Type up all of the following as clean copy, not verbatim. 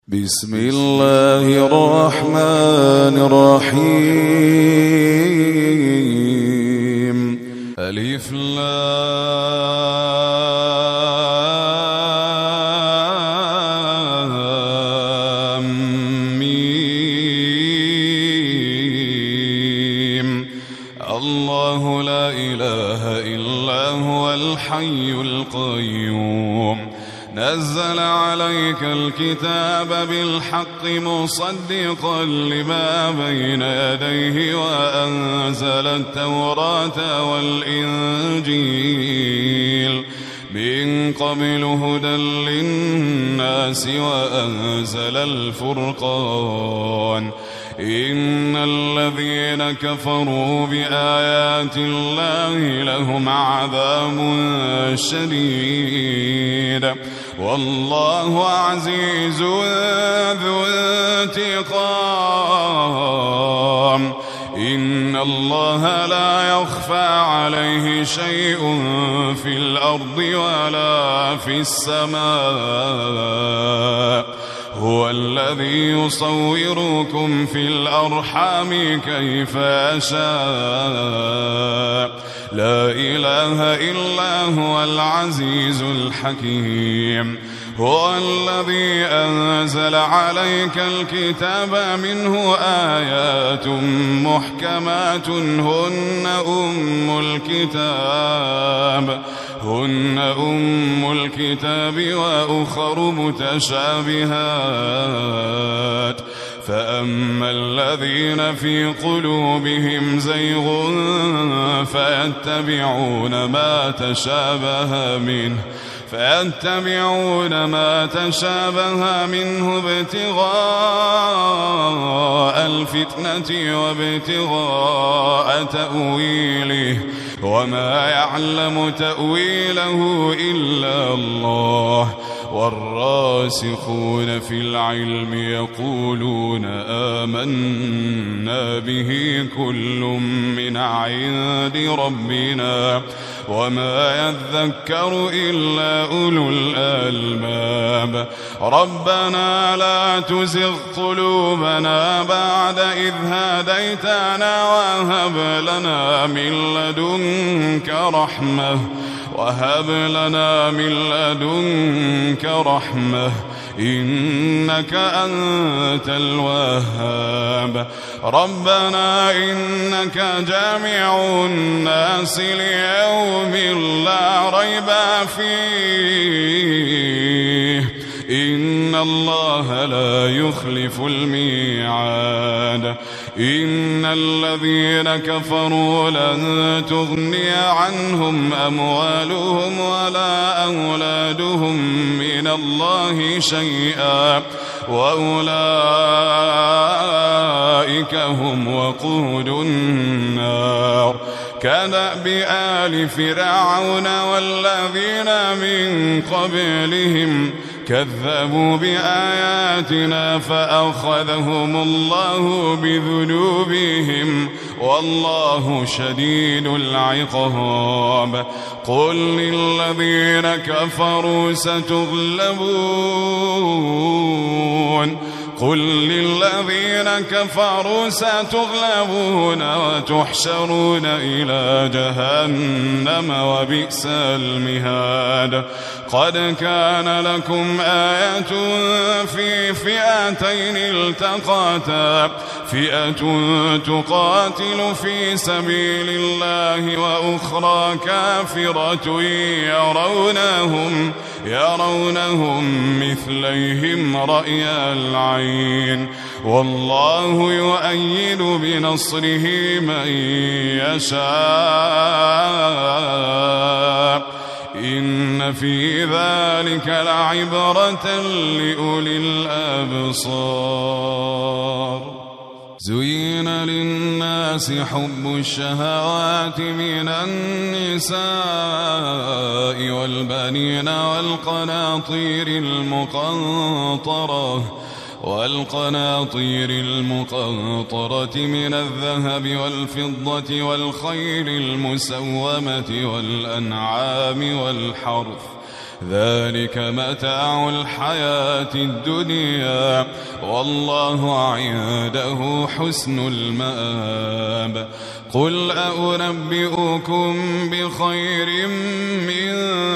بسم الله الرحمن الرحيم. ألف لام ميم. الله لا إله إلا هو الحي القيوم. نزل عليك الكتاب بالحق مصدقا لما بين يديه وأنزل التوراة والإنجيل من قبل هدى للناس وأنزل الفرقان. إن الذين كفروا بآيات الله لهم عذاب شديد والله عزيز ذو انتقام. إن الله لا يخفى عليه شيء في الأرض ولا في السماء. هو الذي يصوركم في الأرحام كيف يشاء. لا إله إلا هو العزيز الحكيم. هو الذي أنزل عليك الكتاب منه آيات محكمات هن أم الكتاب وأخر متشابهات. فأما الذين في قلوبهم زيغ فيتبعون ما تشابه منه ابتغاء الفتنة وابتغاء تأويله وما يعلم تأويله إلا الله. والراسخون في العلم يقولون آمنا به كل من عند ربنا وما يذكر إلا أولو الألباب. ربنا لا تزغ قلوبنا بعد إذ هديتنا وهب لنا من لدنك رحمة إنك أنت الوهاب. ربنا إنك جامع الناس ليوم لا ريب فيه إن الله لا يخلف الميعاد. إن الذين كفروا لن تغني عنهم أموالهم ولا أولادهم من الله شيئا وأولئك هم وقود النار. كدأب آل فرعون والذين من قبلهم كذبوا بآياتنا فأخذهم الله بذنوبهم والله شديد العقاب. قل للذين كفروا ستغلبون وتحشرون إلى جهنم وبئس المهاد. قد كان لكم آية في فئتين التقاتا فئة تقاتل في سبيل الله وأخرى كافرة يرونهم مثليهم رأي العين والله يؤيد بنصره من يشاء. إن في ذلك لعبرة لأولي الأبصار. زين للناس حب الشهوات من النساء والبنين والقناطير المقنطرة من الذهب والفضة والخيل المسومة والأنعام والحرث ذلك متاع الحياة الدنيا والله عنده حسن المآب. قل أنبئكم بخير من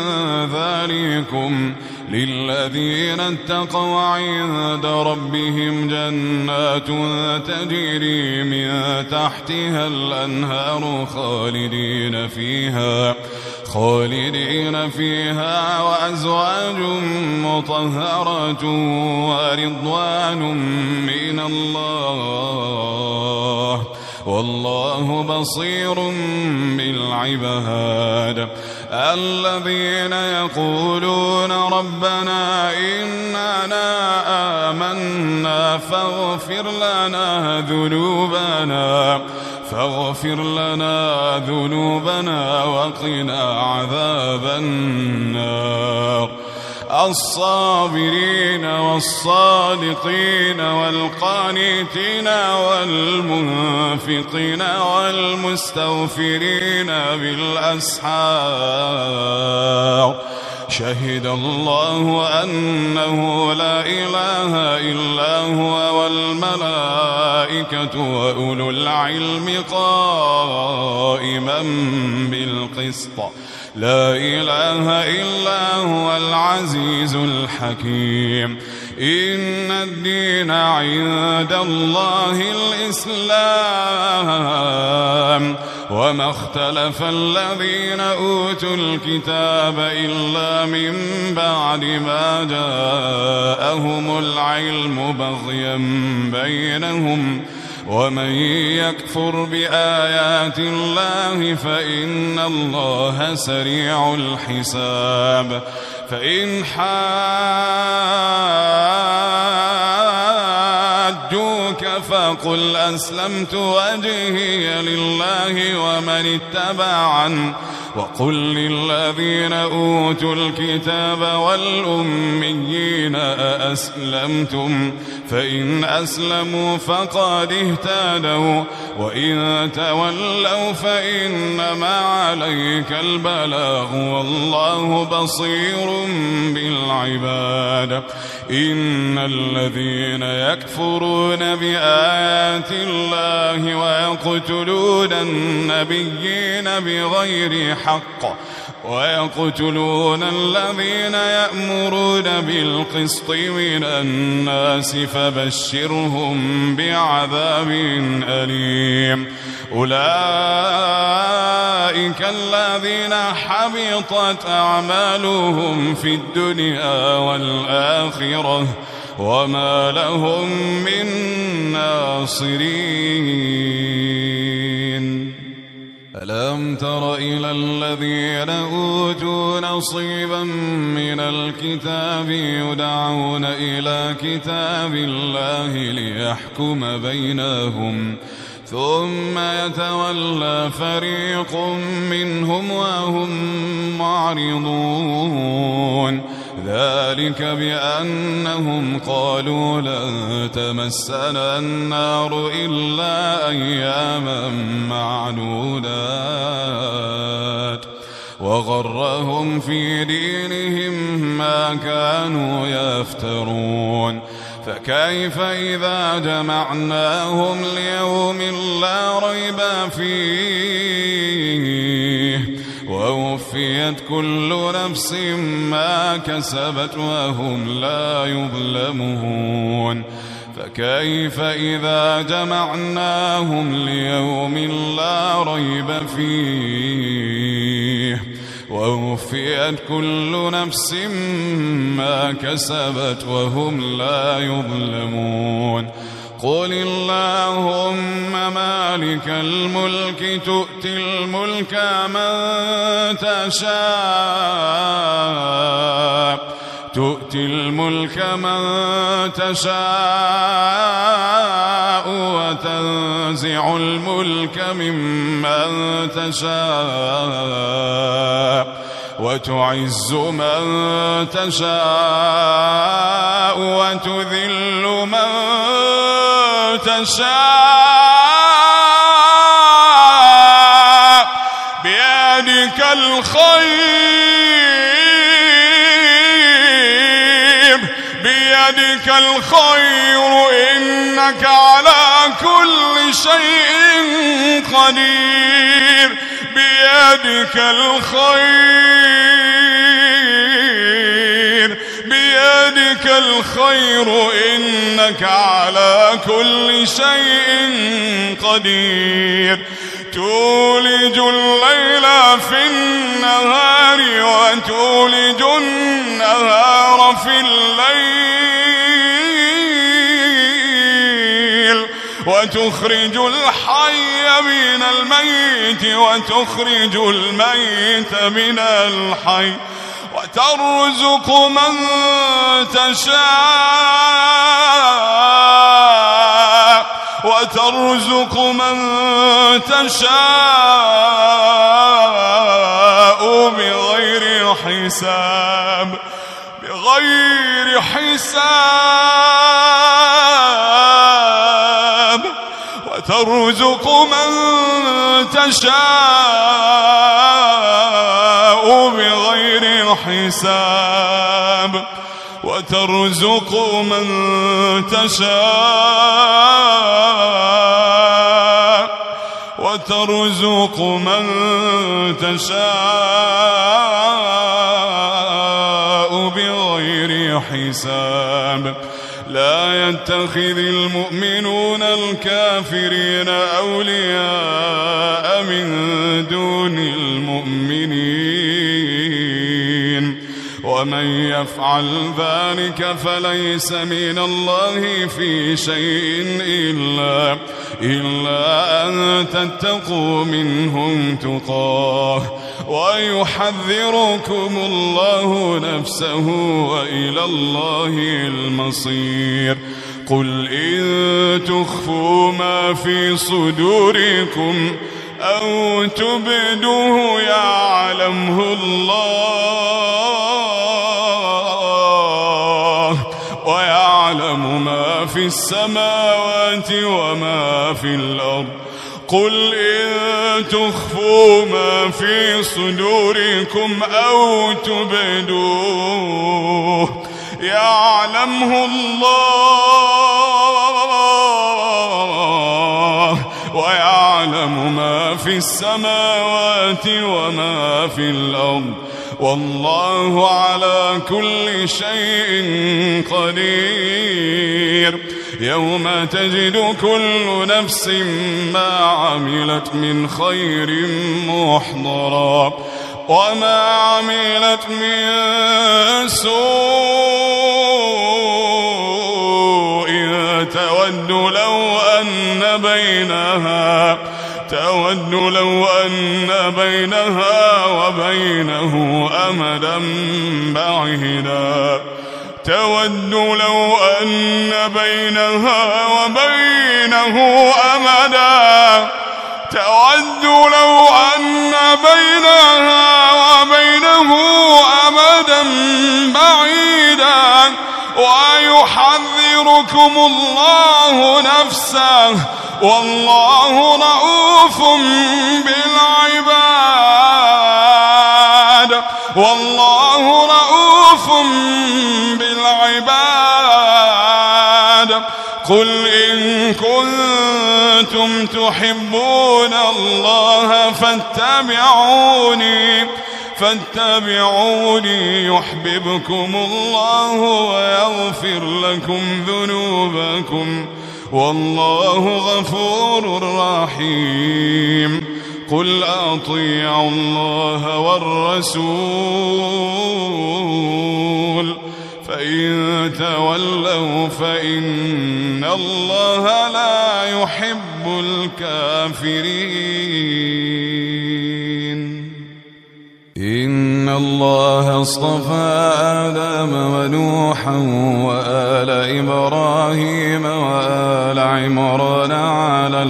ذلكم للذين اتقوا عند ربهم جنات تجري من تحتها الأنهار خالدين فيها وأزواج مطهرة ورضوان من الله والله بصير بالعباد. الذين يقولون ربنا إننا آمنا فاغفر لنا ذنوبنا وقنا عذاب النار. الصابرين والصادقين والقانتين والمنفقين والمستغفرين بالأسحار شهد الله أنه لا إله إلا هو والملائكة وأولو العلم قائما بالقسط لا إله إلا هو العزيز الحكيم. إن الدين عند الله الإسلام وما اختلف الذين أوتوا الكتاب إلا من بعد ما جاءهم العلم بغيا بينهم ومن يكفر بآيات الله فإن الله سريع الحساب. فإن حاجوك فقل أسلمت وجهي لله ومن اتبعني وقل للذين أوتوا الكتاب والأميين أأسلمتم فإن أسلموا فقد اهتدوا وإن تولوا فإنما عليك البلاغ والله بصير بالعباد. إن الذين يكفرون بآيات الله ويقتلون النبيين بغير حق ويقتلون الذين يأمرون بالقسط من الناس فبشرهم بعذاب أليم. أولئك الذين حبطت أعمالهم في الدنيا والآخرة وما لهم من ناصرين. ألم تر إلى الذين أوتوا نصيبا من الكتاب يدعون إلى كتاب الله ليحكم بينهم ثم يتولى فريق منهم وهم معرضون. ذلك بأنهم قالوا لن تمسنا النار إلا أياما معدودات وغرهم في دينهم ما كانوا يفترون. فكيف إذا جمعناهم ليوم لا ريب فيه ووفيت كل نفس ما كسبت وهم لا يظلمون. فكيف إذا جمعناهم ليوم لا ريب فيه ووفيت كل نفس ما كسبت وهم لا يظلمون. قل اللهم مالك الملك تؤتي الملك من تشاء وتنزع الملك ممن تشاء وتعز من تشاء وتذل من تشاء بيدك الخير الخير إنك على كل شيء قدير بيدك الخير إنك على كل شيء قدير تولج الليل في النهار وتولج النهار في الليل وتخرج الحي من الميت وتخرج الميت من الحي وترزق من تشاء بغير حساب وترزق من تشاء بغير حساب وترزق من تشاء بغير حساب لا يتخذ المؤمنون الكافرين أولياء من دون المؤمنين ومن يفعل ذلك فليس من الله في شيء إلا أن تتقوا منهم تقاه ويحذركم الله نفسه وإلى الله المصير قل إن تخفوا ما في صدوركم أو تبدوه يعلمه الله ويعلم ما في السماوات وما في الأرض قل إن تخفوا ما في صدوركم أو تبدوه يعلمه الله ويعلم ما في السماوات وما في الأرض والله على كل شيء قدير يوم تجد كل نفس ما عملت من خير محضرا وما عملت من سوء تود لو أن بينها وبينه أمدا بعيدا تود لو أن بينها وبينه أمدا بعيدا ويحذركم الله نفسه والله رؤوف بالعباد قل إن كنتم تحبون الله فاتبعوني يحببكم الله ويغفر لكم ذنوبكم والله غفور رحيم قل أطيعوا الله والرسول فإن تولوا فإن الله لا يحب الكافرين إن الله اصطفى آدم ونوحا وآل إبراهيم وآل عمران على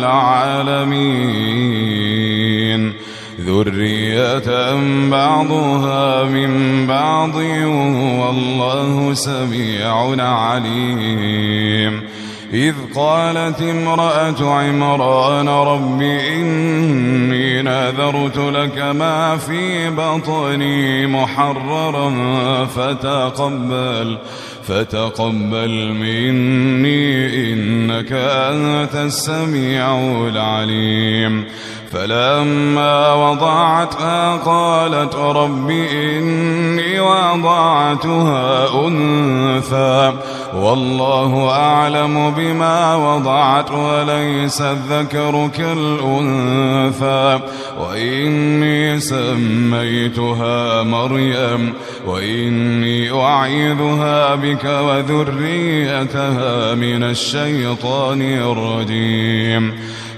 العالمين ذرية بعضها من بعض والله سميع عليم إذ قالت امرأة عمران رب إني نذرت لك ما في بطني محررا فتقبل مني إنك أنت السميع العليم. فلما وضعتها قالت رب إني وضعتها أنثى والله أعلم بما وضعت وليس الذكر كالأنثى وإني سميتها مريم وإني أعيذها بك وذريتها من الشيطان الرجيم.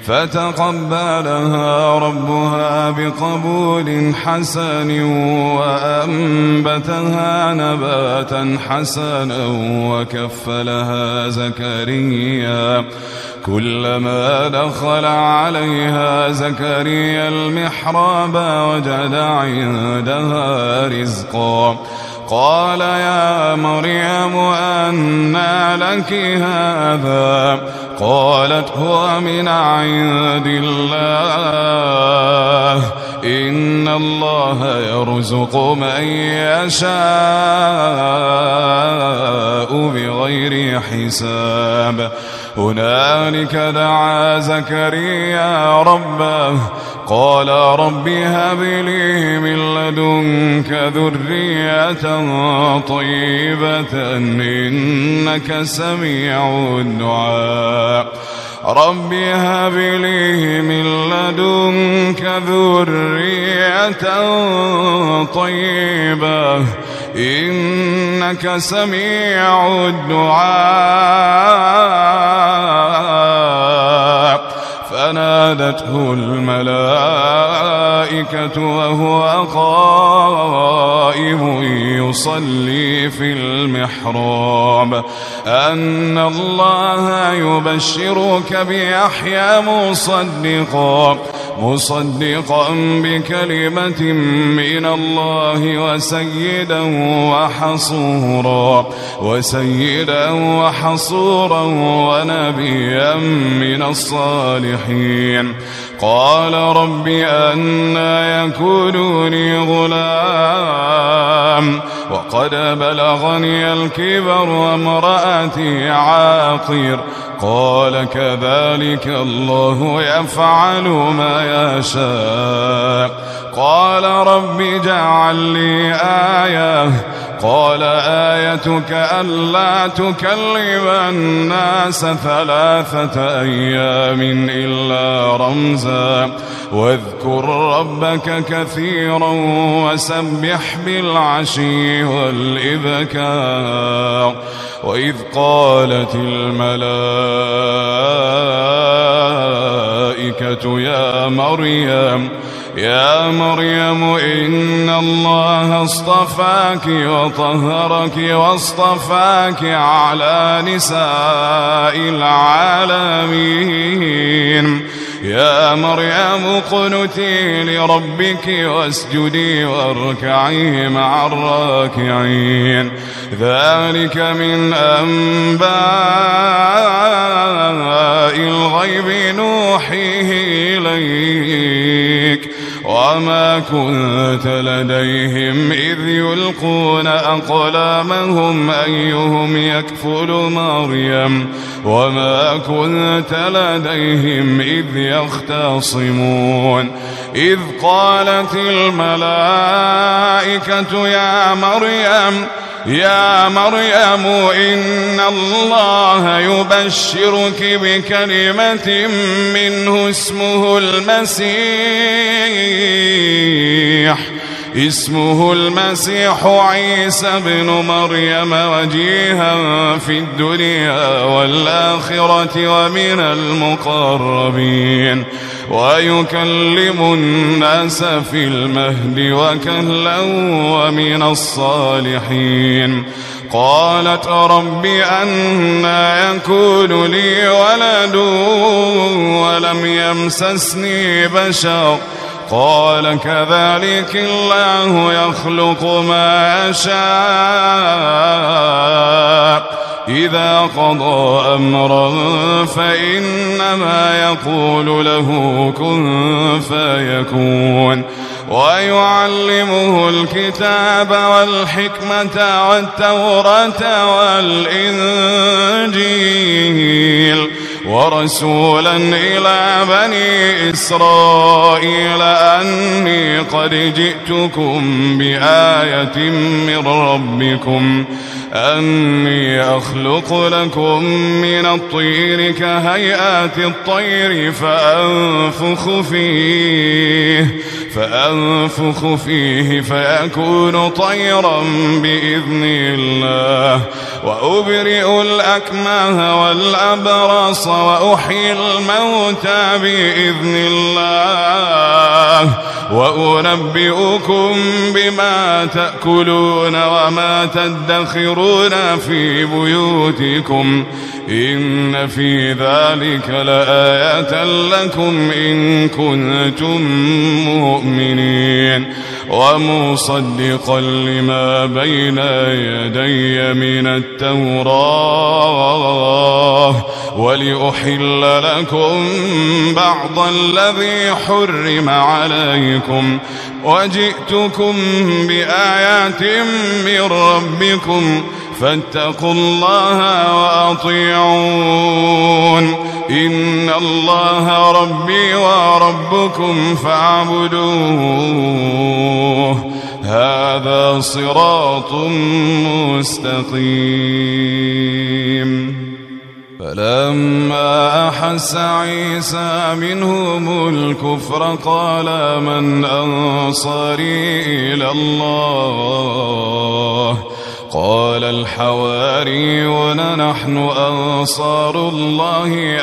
فتقبلها ربها بقبول حسن وأنبتها نباتا حسنا وكفلها زكريا. كلما دخل عليها زكريا المحراب وجد عندها رزقا قال يا مريم أنى لك هذا قالت هو من عند الله إن الله يرزق من يشاء بغير حساب. هنالك دعا زكريا ربه قال رب هب لي من لدنك ذرية طيبة إنك سميع الدعاء. رب هب لي من لدنك ذرية طيبة إنك سميع الدعاء. فنادته الملائكة وهو قائم يصلي في المحراب أن الله يبشرك بيحيى مصدقا بكلمة من الله وسيدا وحصورا ونبيا من الصالحين. قال رب أنى يكون لي غلام وقد بلغني الكبر وامرأتي عاقر قال كذلك الله يفعل ما يشاء. قال رب اجعل لي آية قال آيتك ألا تكلم الناس 3 أيام إلا رمزا واذكر ربك كثيرا وسبح بالعشي والإبكار. وإذ قالت الملائكة يا مريم إن الله اصطفاك وطهرك واصطفاك على نساء العالمين. يا مريم اقنتي لربك واسجدي واركعي مع الراكعين. ذلك من أنباء الغيب نوحيه إليك وما كنت لديهم إذ يلقون أقلامهم أيهم يكفل مريم وما كنت لديهم إذ يختصمون. إذ قالت الملائكة يا مريم إن الله يبشرك بكلمة منه اسمه المسيح عيسى بن مريم وجيها في الدنيا والآخرة ومن المقربين ويكلم الناس في المهد وكهلا ومن الصالحين. قالت رب أنى يكون لي ولد ولم يمسسني بشر قال كذلك الله يخلق ما يشاء إذا قضى أمرا فإنما يقول له كن فيكون. ويعلمه الكتاب والحكمة والتوراة والإنجيل ورسولا إلى بني إسرائيل أني قد جئتكم بآية من ربكم أني أخلق لكم من الطير كهيئات الطير فأنفخ فيه فيكون طيرا بإذن الله وأبرئ الأكمه والأبرص وأحيي الموتى بإذن الله وأنبئكم بما تأكلون وما تدخرون في بيوتكم إن في ذلك لآية لكم إن كنتم مؤمنين ومصدقا لما بين يدي من التوراة ولأحل لكم بعض الذي حرم عليكم وجئتكم بآيات من ربكم فاتقوا الله وأطيعون إن الله ربي وربكم فاعبدوه هذا صراط مستقيم. فلما أحس عيسى منهم الكفر قال من أنصاري إلى الله قال الحواريون نحن أنصار الله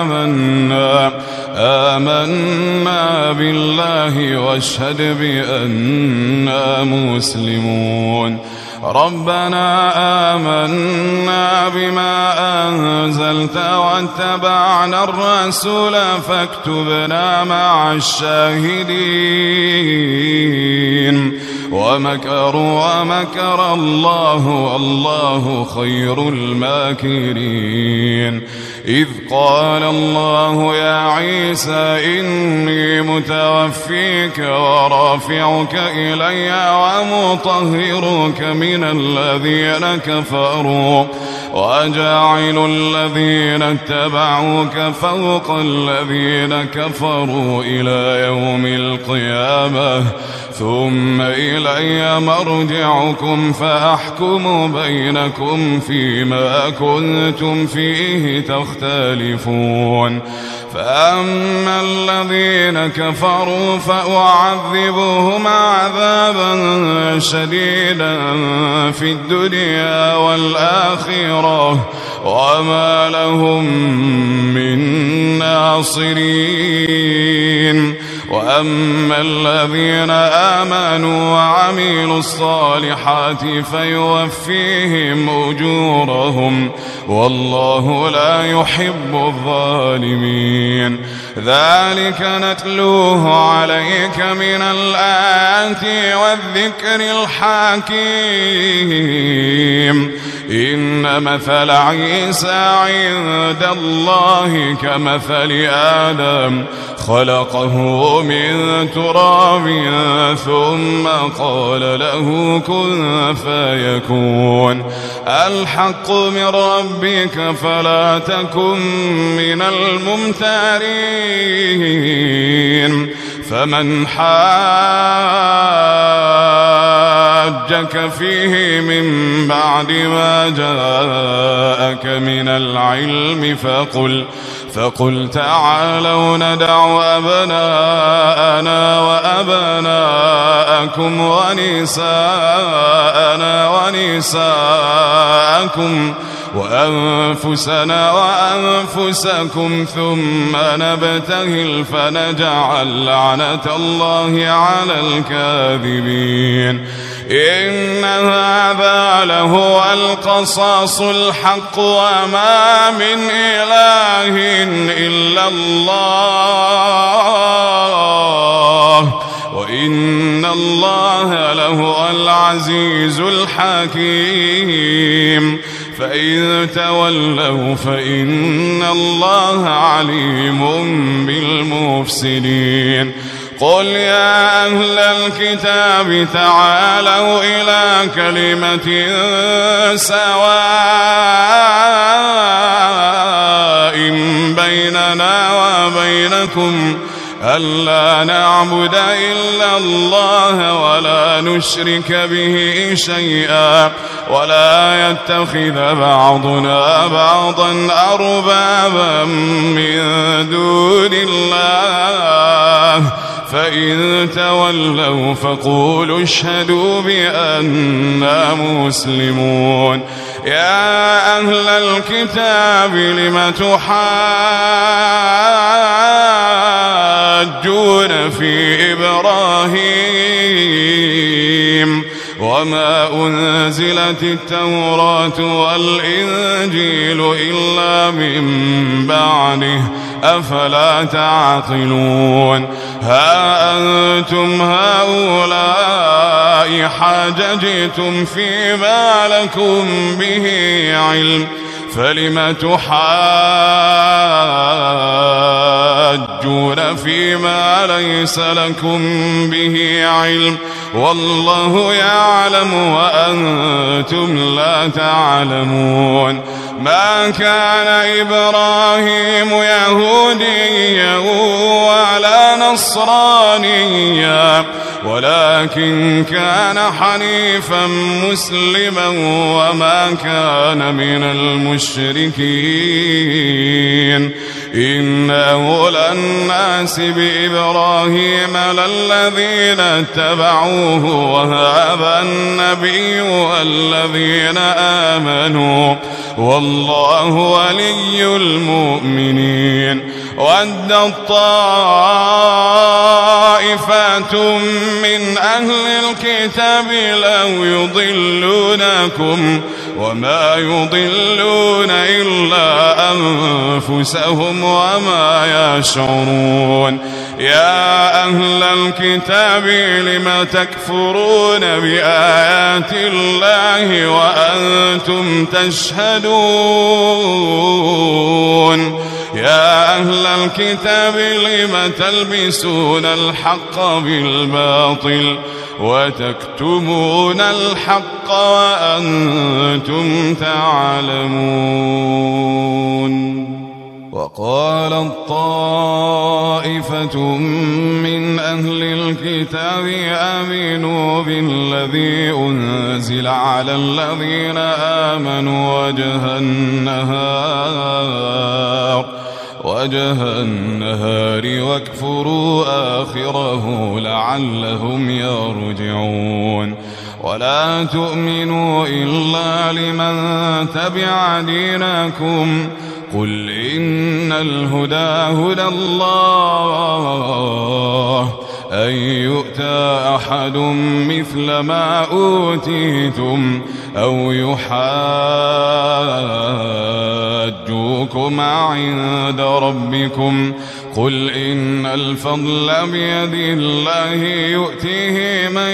آمنا بالله واشهد بأننا مسلمون ربنا آمنا بما أنزلت واتبعنا الرسول فاكتبنا مع الشاهدين ومكروا ومكر الله والله خير الماكرين إذ قال الله يا عيسى إني متوفيك ورافعك إلي ومطهرك من الذين كفروا وجاعل الذين اتبعوك فوق الذين كفروا إلى يوم القيامة ثم إلي مرجعكم فأحكم بينكم فيما كنتم فيه تختلفون فأما الذين كفروا فأعذبهم عذابا شديدا في الدنيا والآخرة وما لهم من ناصرين وأما الذين آمنوا وعملوا الصالحات فيوفيهم أجورهم والله لا يحب الظالمين ذلك نتلوه عليك من الآيات والذكر الحكيم إن مثل عيسى عند الله كمثل آدم خلقه من تراب ثم قال له كن فيكون الحق من ربك فلا تكن من الممترين فمن حاجك فيه من بعد ما جاءك من العلم فقل تعالوا ندع أبناءنا وأبناءكم ونساءنا ونساءكم وأنفسنا وأنفسكم ثم نبتهل فنجعل لعنة الله على الكاذبين إن هذا لهو القصاص الحق وما من إله إلا الله وإن الله لهو العزيز الحكيم فإن تولوا فإن الله عليم بالمفسدين قل يا أهل الكتاب تعالوا إلى كلمة سواء بيننا وبينكم ألا نعبد إلا الله ولا نشرك به شيئا ولا يتخذ بعضنا بعضا أربابا من دون الله فإن تولوا فقولوا اشهدوا بأننا مسلمون يا أهل الكتاب لم تحاجون في إبراهيم وما أنزلت التوراة والإنجيل إلا من بعده أفلا تعقلون ها أنتم هؤلاء حاججتم فيما لكم به علم فلم تحاجون فيما ليس لكم به علم والله يعلم وأنتم لا تعلمون ما كان إبراهيم يهوديا ولا نصرانيا ولكن كان حنيفا مسلما وما كان من المشركين إن أولى الناس بإبراهيم للذين اتبعوه وهذا النبي والذين آمنوا والله ولي المؤمنين ود طائفة من أهل الكتاب لو يضلونكم وما يضلون إلا أنفسهم وما يشعرون يا أهل الكتاب لم تكفرون بآيات الله وأنتم تشهدون يا أهل الكتاب لم تلبسون الحق بالباطل وتكتمون الحق وأنتم تعلمون وقالت طائفة من أهل الكتاب آمنوا بالذي أنزل على الذين آمنوا وجه النهار واكفروا آخره لعلهم يرجعون ولا تؤمنوا إلا لمن تبع دينكم قل إن الهدى هدى الله أن يؤتى أحد مثل ما أوتيتم أو يحاجوكم عند ربكم قل إن الفضل بيد الله يؤتيه من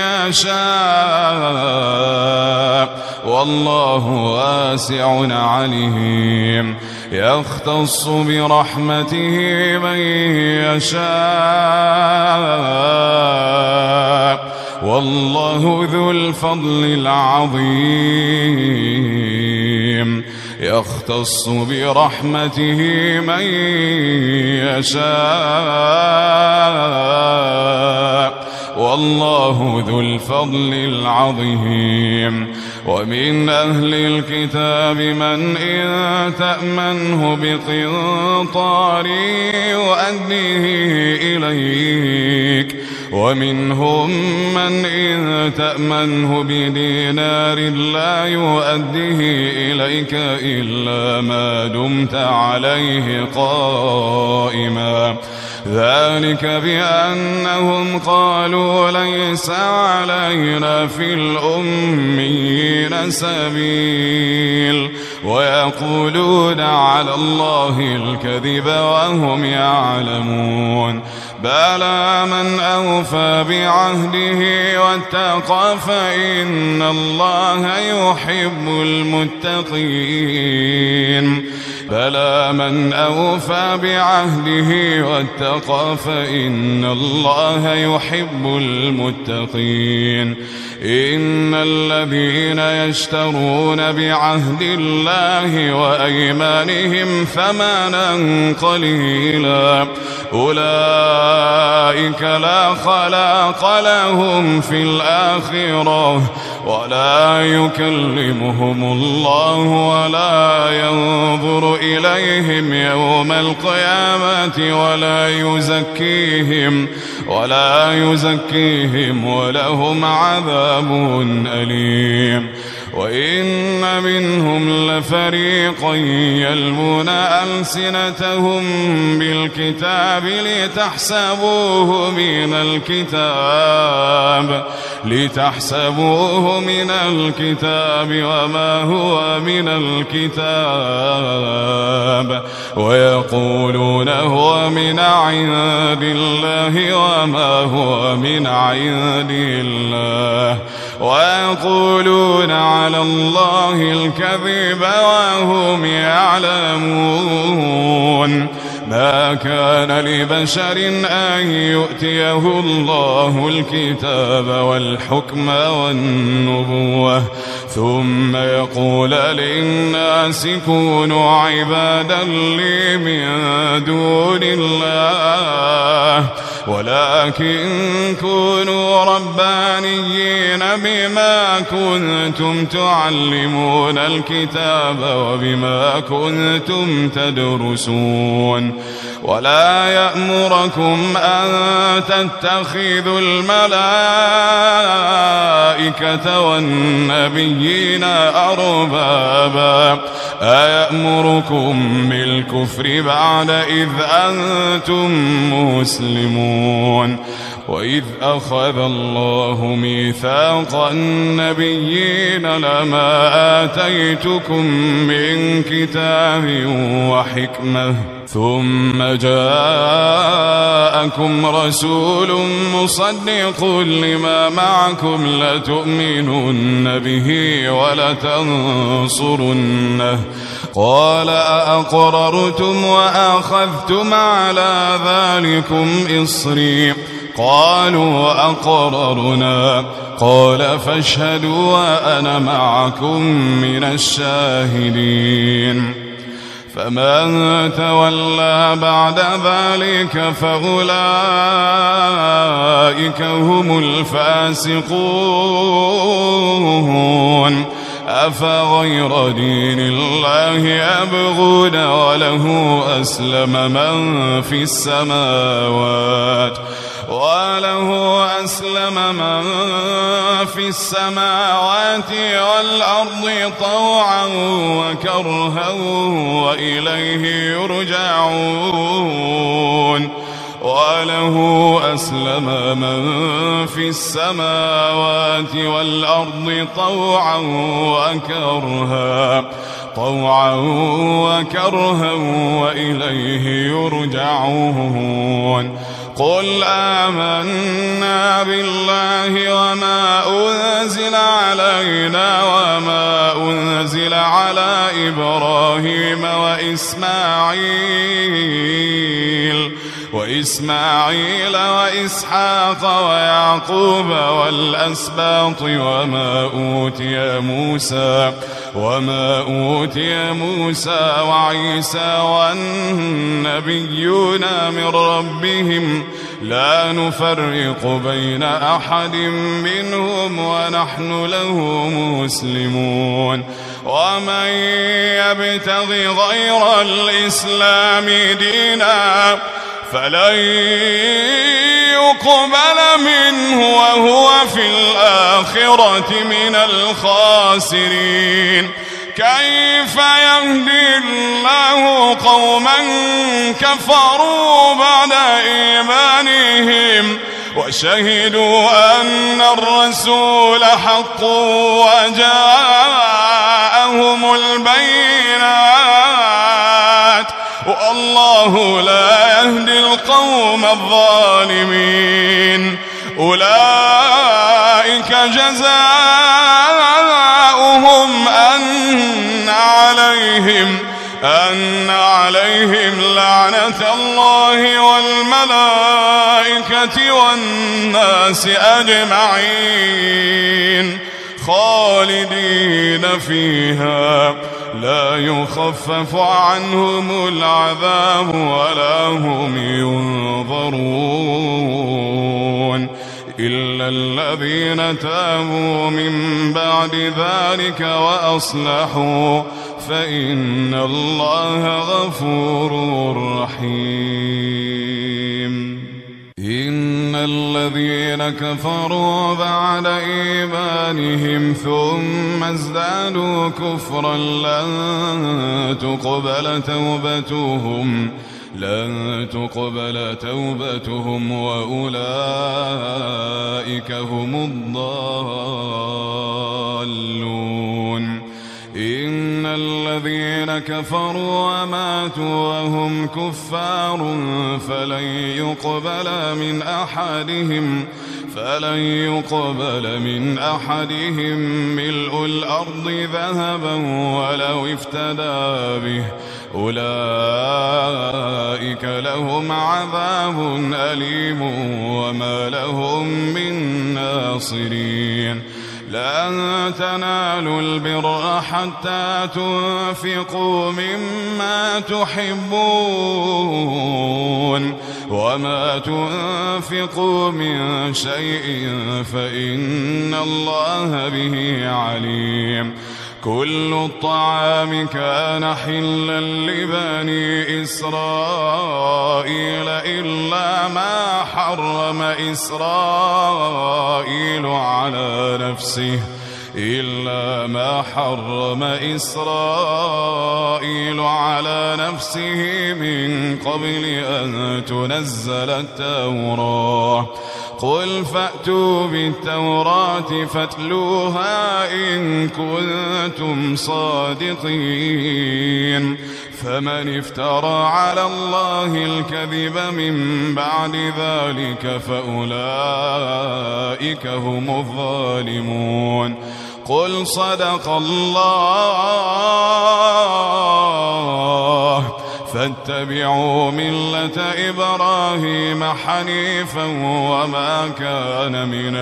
يشاء والله واسع عليم يختص برحمته من يشاء والله ذو الفضل العظيم يختص برحمته من يشاء والله ذو الفضل العظيم ومن أهل الكتاب من إن تأمنه بقنطار يؤديه إليك ومنهم من إن تأمنه بدينار لا يؤديه إليك إلا ما دمت عليه قائما ذلك بأنهم قالوا ليس علينا في الأميين سبيل ويقولون على الله الكذب وهم يعلمون بلى من أوفى بعهده واتقى فإن الله يحب المتقين بلى من أوفى بعهده واتقى فإن الله يحب المتقين إن الذين يشترون بعهد الله وأيمانهم ثمنا قليلا أولئك لا خلاق لهم في الآخرة ولا يكلمهم الله ولا ينظر إليهم يوم القيامة ولا يزكيهم ولهم عذاب أليم وإن منهم لفريقا يلوون ألسنتهم بالكتاب لتحسبوه من الكتاب وما هو من الكتاب ويقولون هو من عند الله وما هو من عند الله ويقولون على الله الكذب وهم يعلمون ما كان لبشر أن يؤتيه الله الكتاب والحكم والنبوة ثم يقول للناس كونوا عبادا لي من دون الله ولكن كونوا ربانيين بما كنتم تعلمون الكتاب وبما كنتم تدرسون ولا يأمركم أن تتخذوا الملائكة والنبيين أربابا أيأمركم بالكفر بعد إذ أنتم مسلمون وإذ أخذ الله ميثاق النبيين لما آتيتكم من كتاب وحكمة ثم جاءكم رسول مصدق لما معكم لتؤمنن به ولتنصرنه قال أأقررتم وأخذتم على ذلكم إصري قالوا أقررنا قال فاشهدوا وأنا معكم من الشاهدين فمن تولى بعد ذلك فأولئك هم الفاسقون أفغير دين الله يبغون وله أسلم من في السماوات والأرض طوعا وكرها وإليه يرجعون وله أسلم من في السماوات والأرض طوعا وكرها وإليه يرجعون قل آمنا بالله وما أنزل علينا وما أنزل على إبراهيم وإسماعيل وإسحاق ويعقوب والأسباط وما أوتي موسى وعيسى والنبيون من ربهم لا نفرق بين أحد منهم ونحن له مسلمون ومن يبتغ غير الإسلام دينا فلن يقبل منه وهو في الآخرة من الخاسرين كيف يهدي الله قوما كفروا بعد إيمانهم وشهدوا أن الرسول حق وجاءهم البينات والله لا يهدي القوم الظالمين أولئك جزاؤهم أن عليهم أن عليهم لعنة الله والملائكة والناس أجمعين خالدين فيها لا يخفف عنهم العذاب ولا هم ينظرون إلا الذين تابوا من بعد ذلك وأصلحوا فإن الله غفور رحيم إن الذين كفروا بعد إيمانهم ثم ازدادوا كفرا لن تقبل توبتهم وأولئك هم الضالون إن الذين كفروا وماتوا وهم كفار فلن يقبل من أحدهم ملء الأرض ذهبا ولو افتدى به أولئك لهم عذاب أليم وما لهم من ناصرين لن تنالوا البر حتى تنفقوا مما تحبون وما تنفقوا من شيء فإن الله به عليم كل الطعام كان حلا لبني إسرائيل إلا ما حرم إسرائيل على نفسه من قبل أن تنزل التوراة قل فأتوا بالتوراة فاتلوها إن كنتم صادقين فمن افترى على الله الكذب من بعد ذلك فأولئك هم الظالمون قل صدق الله فاتبعوا ملة إبراهيم حنيفا وما كان من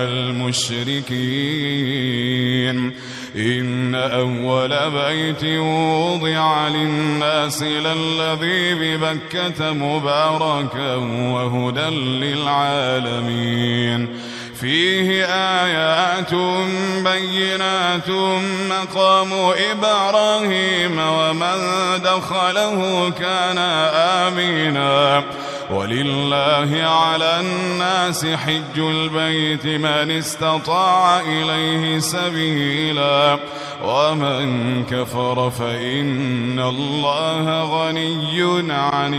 المشركين إن أول بيت وضع للناس للذي ببكة مباركا وهدى للعالمين فيه آيات بينات مقام إبراهيم ومن دخله كان آمنا ولله على الناس حج البيت من استطاع إليه سبيلا ومن كفر فإن الله غني عن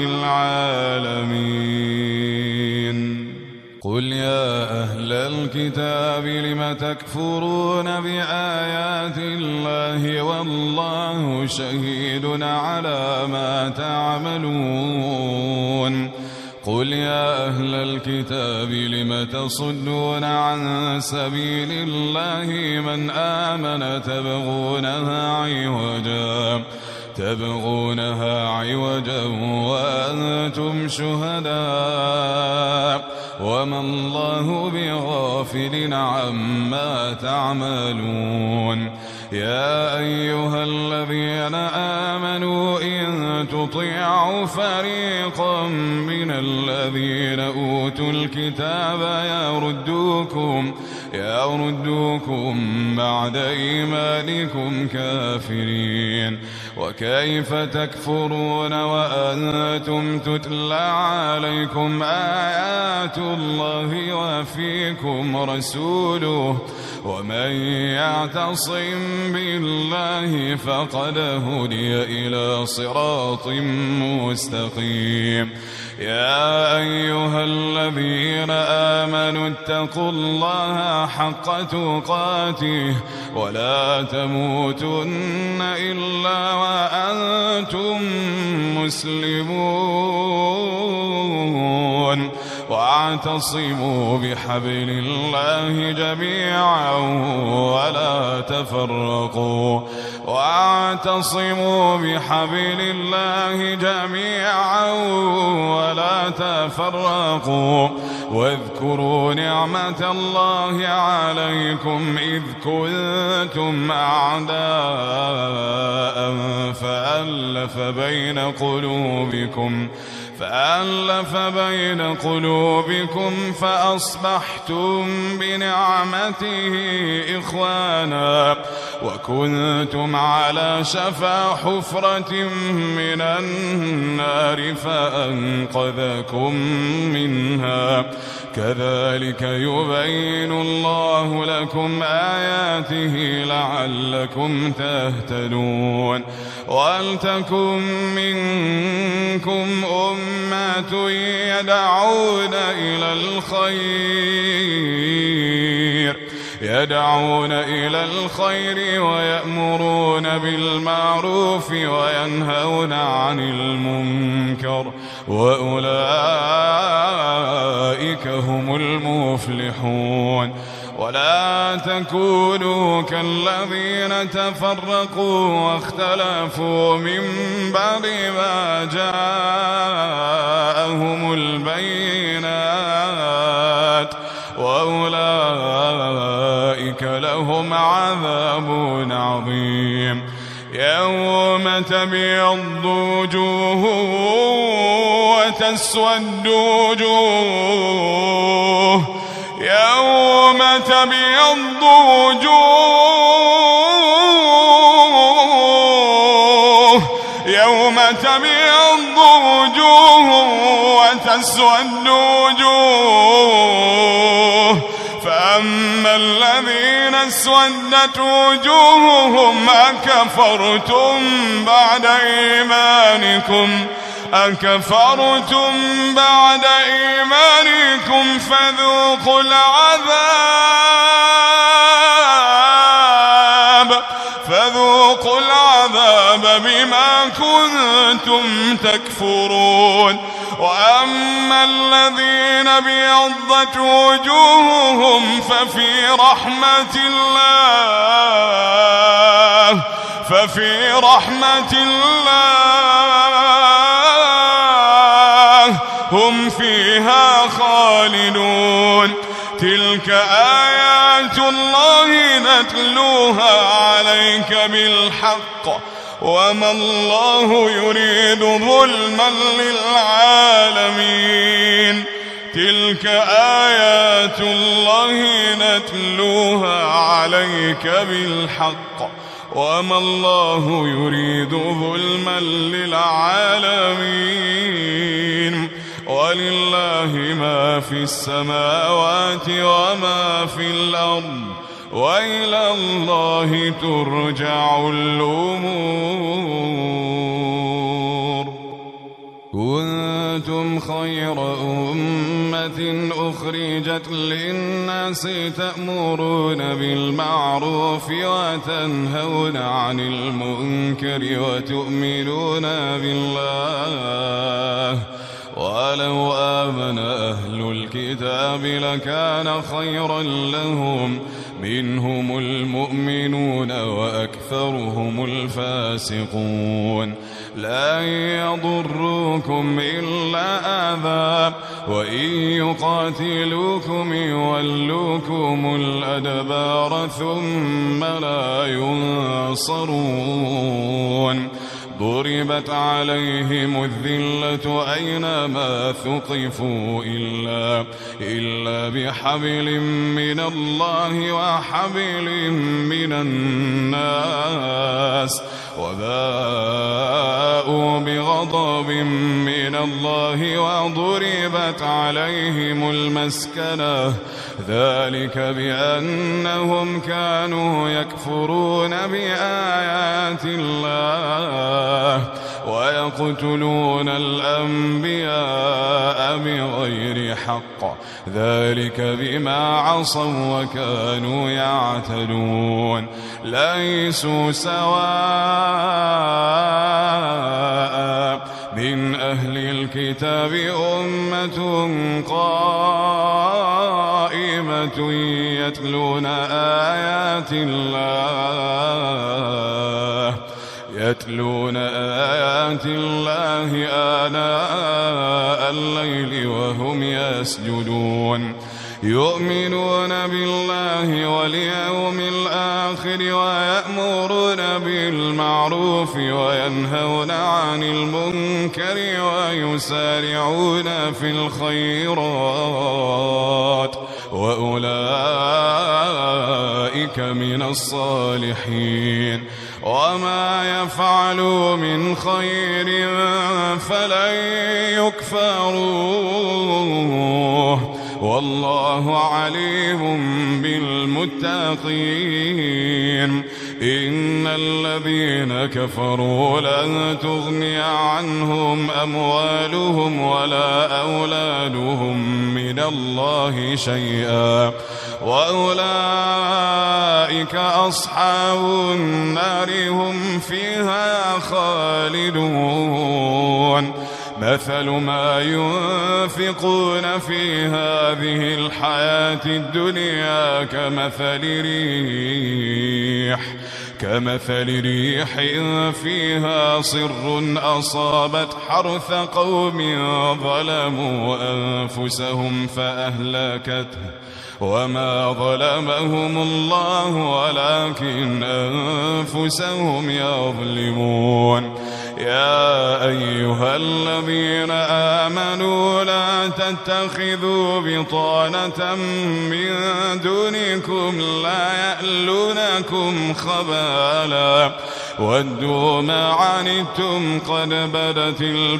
العالمين قل يا أهل الكتاب لم تكفرون بآيات الله والله شهيد على ما تعملون قل يا أهل الكتاب لم تصدون عن سبيل الله من آمن تبغونها عوجا وأنتم شهداء وما الله بغافل عما تعملون يا أيها الذين آمنوا إن تطيعوا فريقا من الذين أوتوا الكتاب يردوكم بعد إيمانكم كافرين وكيف تكفرون وأنتم تتلى عليكم آيات الله وفيكم رسوله ومن يعتصم بالله فقد هدي إلى صراط مستقيم يا أيها الذين آمنوا اتقوا الله حق تقاته ولا تموتن إلا وأنتم مسلمون واعتصموا بحبل الله جميعا ولا تفرقوا واعتصموا بحبل الله جميعا ولا تفرقوا واذكروا نعمة الله عليكم إذ كنتم أعداء فألف بين قلوبكم فأصبحتم بنعمته إخوانا وكنتم على شفا حفرة من النار فأنقذكم منها كذلك يبين الله لكم آياته لعلكم تهتدون ولتكن منكم أمة يدعون إلى الخير ويأمرون بالمعروف وينهون عن المنكر وأولئك هم المفلحون ولا تكونوا كالذين تفرقوا واختلفوا من بعد ما جاءهم البينات وأولئك لهم عذاب عظيم يوم تبيض وجوه وتسود وجوه يوم تبيض وجوه وتسود وجوه فأما الذين اسودت وجوههم أكفرتم بعد إيمانكم فذوقوا العذاب بما كنتم تكفرون وأما الذين ابيضت وجوههم ففي رحمة الله هم فيها خالدون تلك آيات الله نتلوها عليك بالحق وما الله يريد ظلما للعالمين تلك آيات الله نتلوها عليك بالحق وما الله يريد ظلما للعالمين ولله ما في السماوات وما في الأرض وإلى الله ترجع الأمور كنتم خير أمة أخرجت للناس تأمرون بالمعروف وتنهون عن المنكر وتؤمنون بالله ولو آمن أهل الكتاب لكان خيرا لهم منهم المؤمنون وأكثرهم الفاسقون لا يضركم إلا أذى وإن يقاتلوكم يولوكم الأدبار ثم لا ينصرون ضربت عليهم الذلة أينما ثقفوا إلا بحبل من الله وحبل من الناس وباءوا بغضب من الله وضربت عليهم المسكنة ذلك بأنهم كانوا يكفرون بآيات الله ويقتلون الأنبياء بغير حق ذلك بما عصوا وكانوا يعتدون ليسوا سواء من أهل الكتاب أمة قائمة يتلون آيات الله آناء الليل وهم يسجدون يؤمنون بالله واليوم الآخر ويأمرون بالمعروف وينهون عن المنكر ويسارعون في الخيرات وأولئك من الصالحين وما يفعلوا من خير فلن يكفروه والله عليم بالمتقين إن الذين كفروا لن تغني عنهم أموالهم ولا أولادهم من الله شيئا وأولئك أصحاب النار هم فيها خالدون مثل ما ينفقون في هذه الحياة الدنيا كمثل ريح فيها صر أصابت حرث قوم ظلموا أنفسهم فأهلكته وما ظلمهم الله ولكن أنفسهم يظلمون يا أيها الذين آمنوا لا تتخذوا بطانة من دونكم لا يألونكم خبالا ودوا ما عنتم قد بدت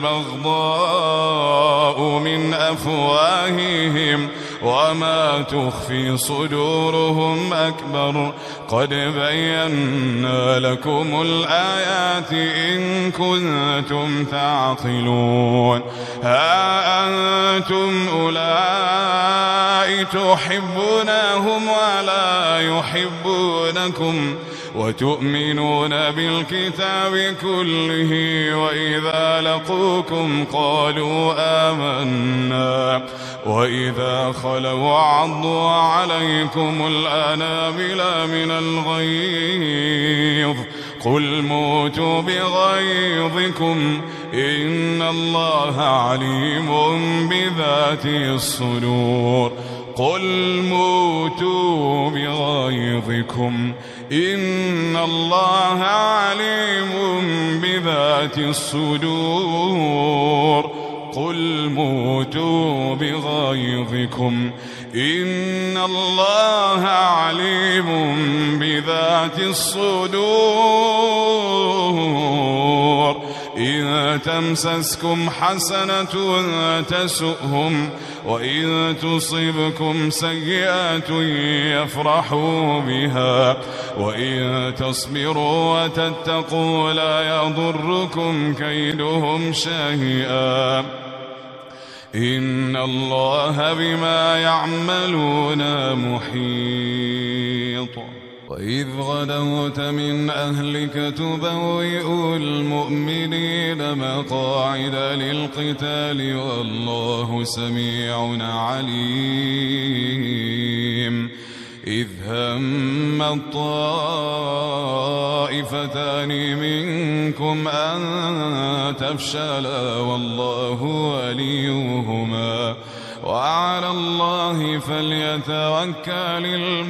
البغضاء من أفواههم وما تخفي صدورهم أكبر قد بينا لكم الآيات إن كنتم تعقلون ها أنتم أولئك تحبونهم ولا يحبونكم وتؤمنون بالكتاب كله وإذا لقوكم قالوا آمنا وإذا خلوا عضوا عليكم الأنامل من الغيظ قل موتوا بغيظكم إن الله عليم بذات الصدور قل موتوا بغيظكم إن الله عليم بذات الصدور قل موتوا بغيظكم إن الله عليم بذات الصدور إن تمسسكم حسنة تسؤهم وإن تصبكم سيئة يفرحوا بها وإن تصبروا وتتقوا لا يضركم كيدهم شيئا إن الله بما يعملون محيط وإذ غدوت من أهلك تبوئ المؤمنين مقاعد للقتال والله سميع عليم إذ هم الطائفتان منكم أن تفشلا والله وليهما وعلى الله فليتوكل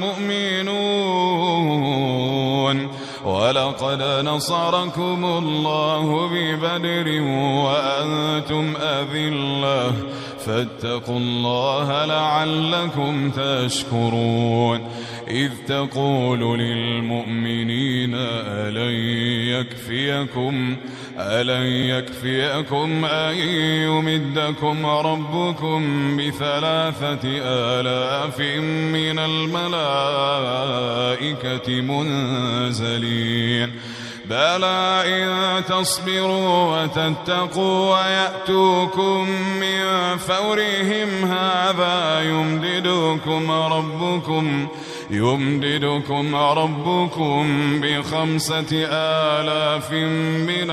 المؤمنون ولقد نصركم الله ببدر وأنتم أذلة فاتقوا الله لعلكم تشكرون إذ تقول للمؤمنين ألن يكفيكم أن يمدكم ربكم ب3,000 من الملائكة منزلين بلى إن تصبروا وتتقوا ويأتوكم من فورهم هذا يمددكم ربكم يمددكم ربكم ب5,000 من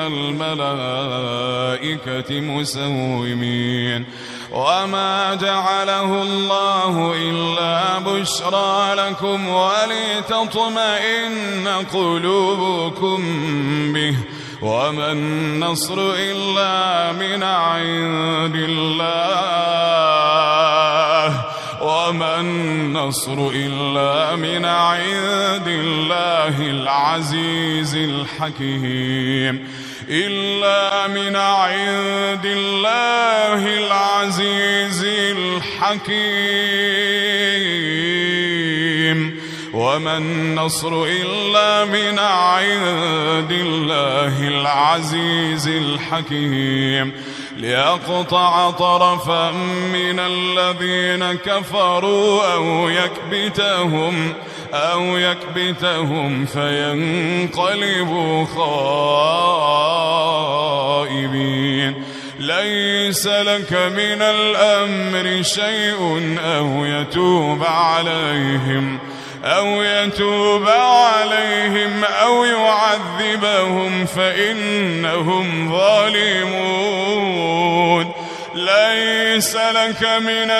الملائكة مسومين وما جعله الله إلا بشرى لكم ولتطمئن قلوبكم به وما النصر إلا من عند الله العزيز الحكيم وما النصر إلا من عند الله العزيز الحكيم ليقطع طرفا من الذين كفروا أو يكبتهم فينقلبوا خائبين ليس لك من الأمر شيء أو يتوب عليهم أو يعذبهم فإنهم ظالمون ليس لك من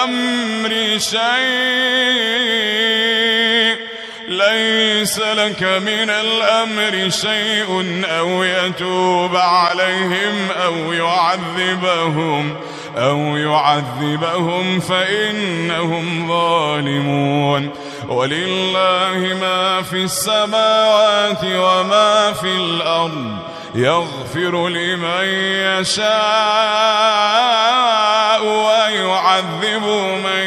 الأمر شيء أو يتوب عليهم أو يعذبهم فإنهم ظالمون ولله ما في السماوات وما في الأرض يغفر لمن يشاء ويعذب من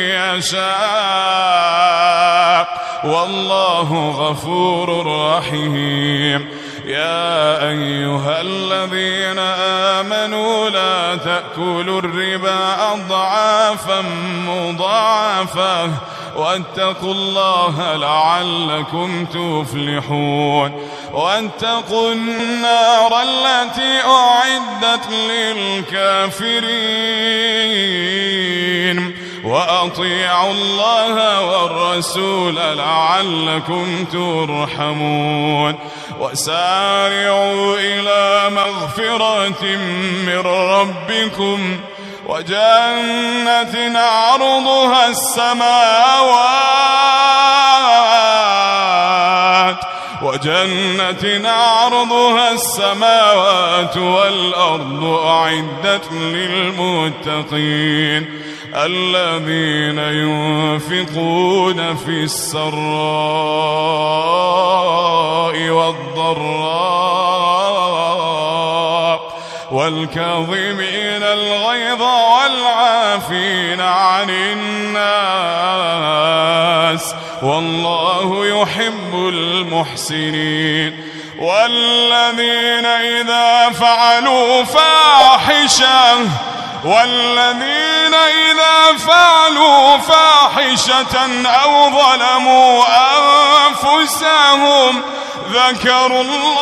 يشاء والله غفور رحيم يا أيها الذين آمنوا لا تأكلوا الربا أضعافا مضاعفة واتقوا الله لعلكم تفلحون واتقوا النار التي أعدت للكافرين وأطيعوا الله والرسول لعلكم ترحمون وسارعوا إلى مغفرة من ربكم وجنة عرضها السماوات والأرض أعدت للمتقين الذين ينفقون في السراء والضراء والكاظمين الغيظ والعافين عن الناس والله يحب المحسنين والذين إذا فعلوا فاحشة أو ظلموا أنفسهم ذكروا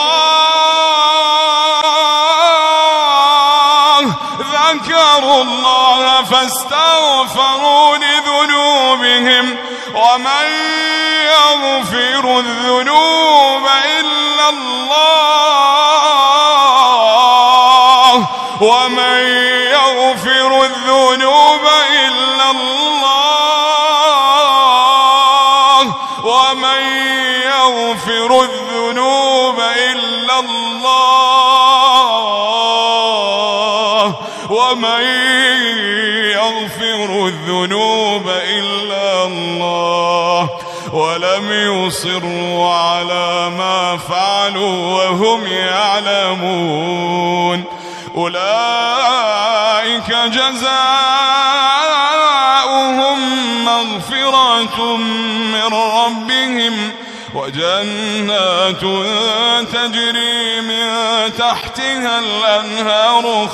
الله فاستغفروا لذنوبهم ومن يغفر الذنوب إلا الله ومن يغفر الذنوب إلا الله ولم يصروا على ما فعلوا وهم يعلمون أولئك جزاؤهم مغفرة من ربهم وجنات تجري من تحتها الأنهار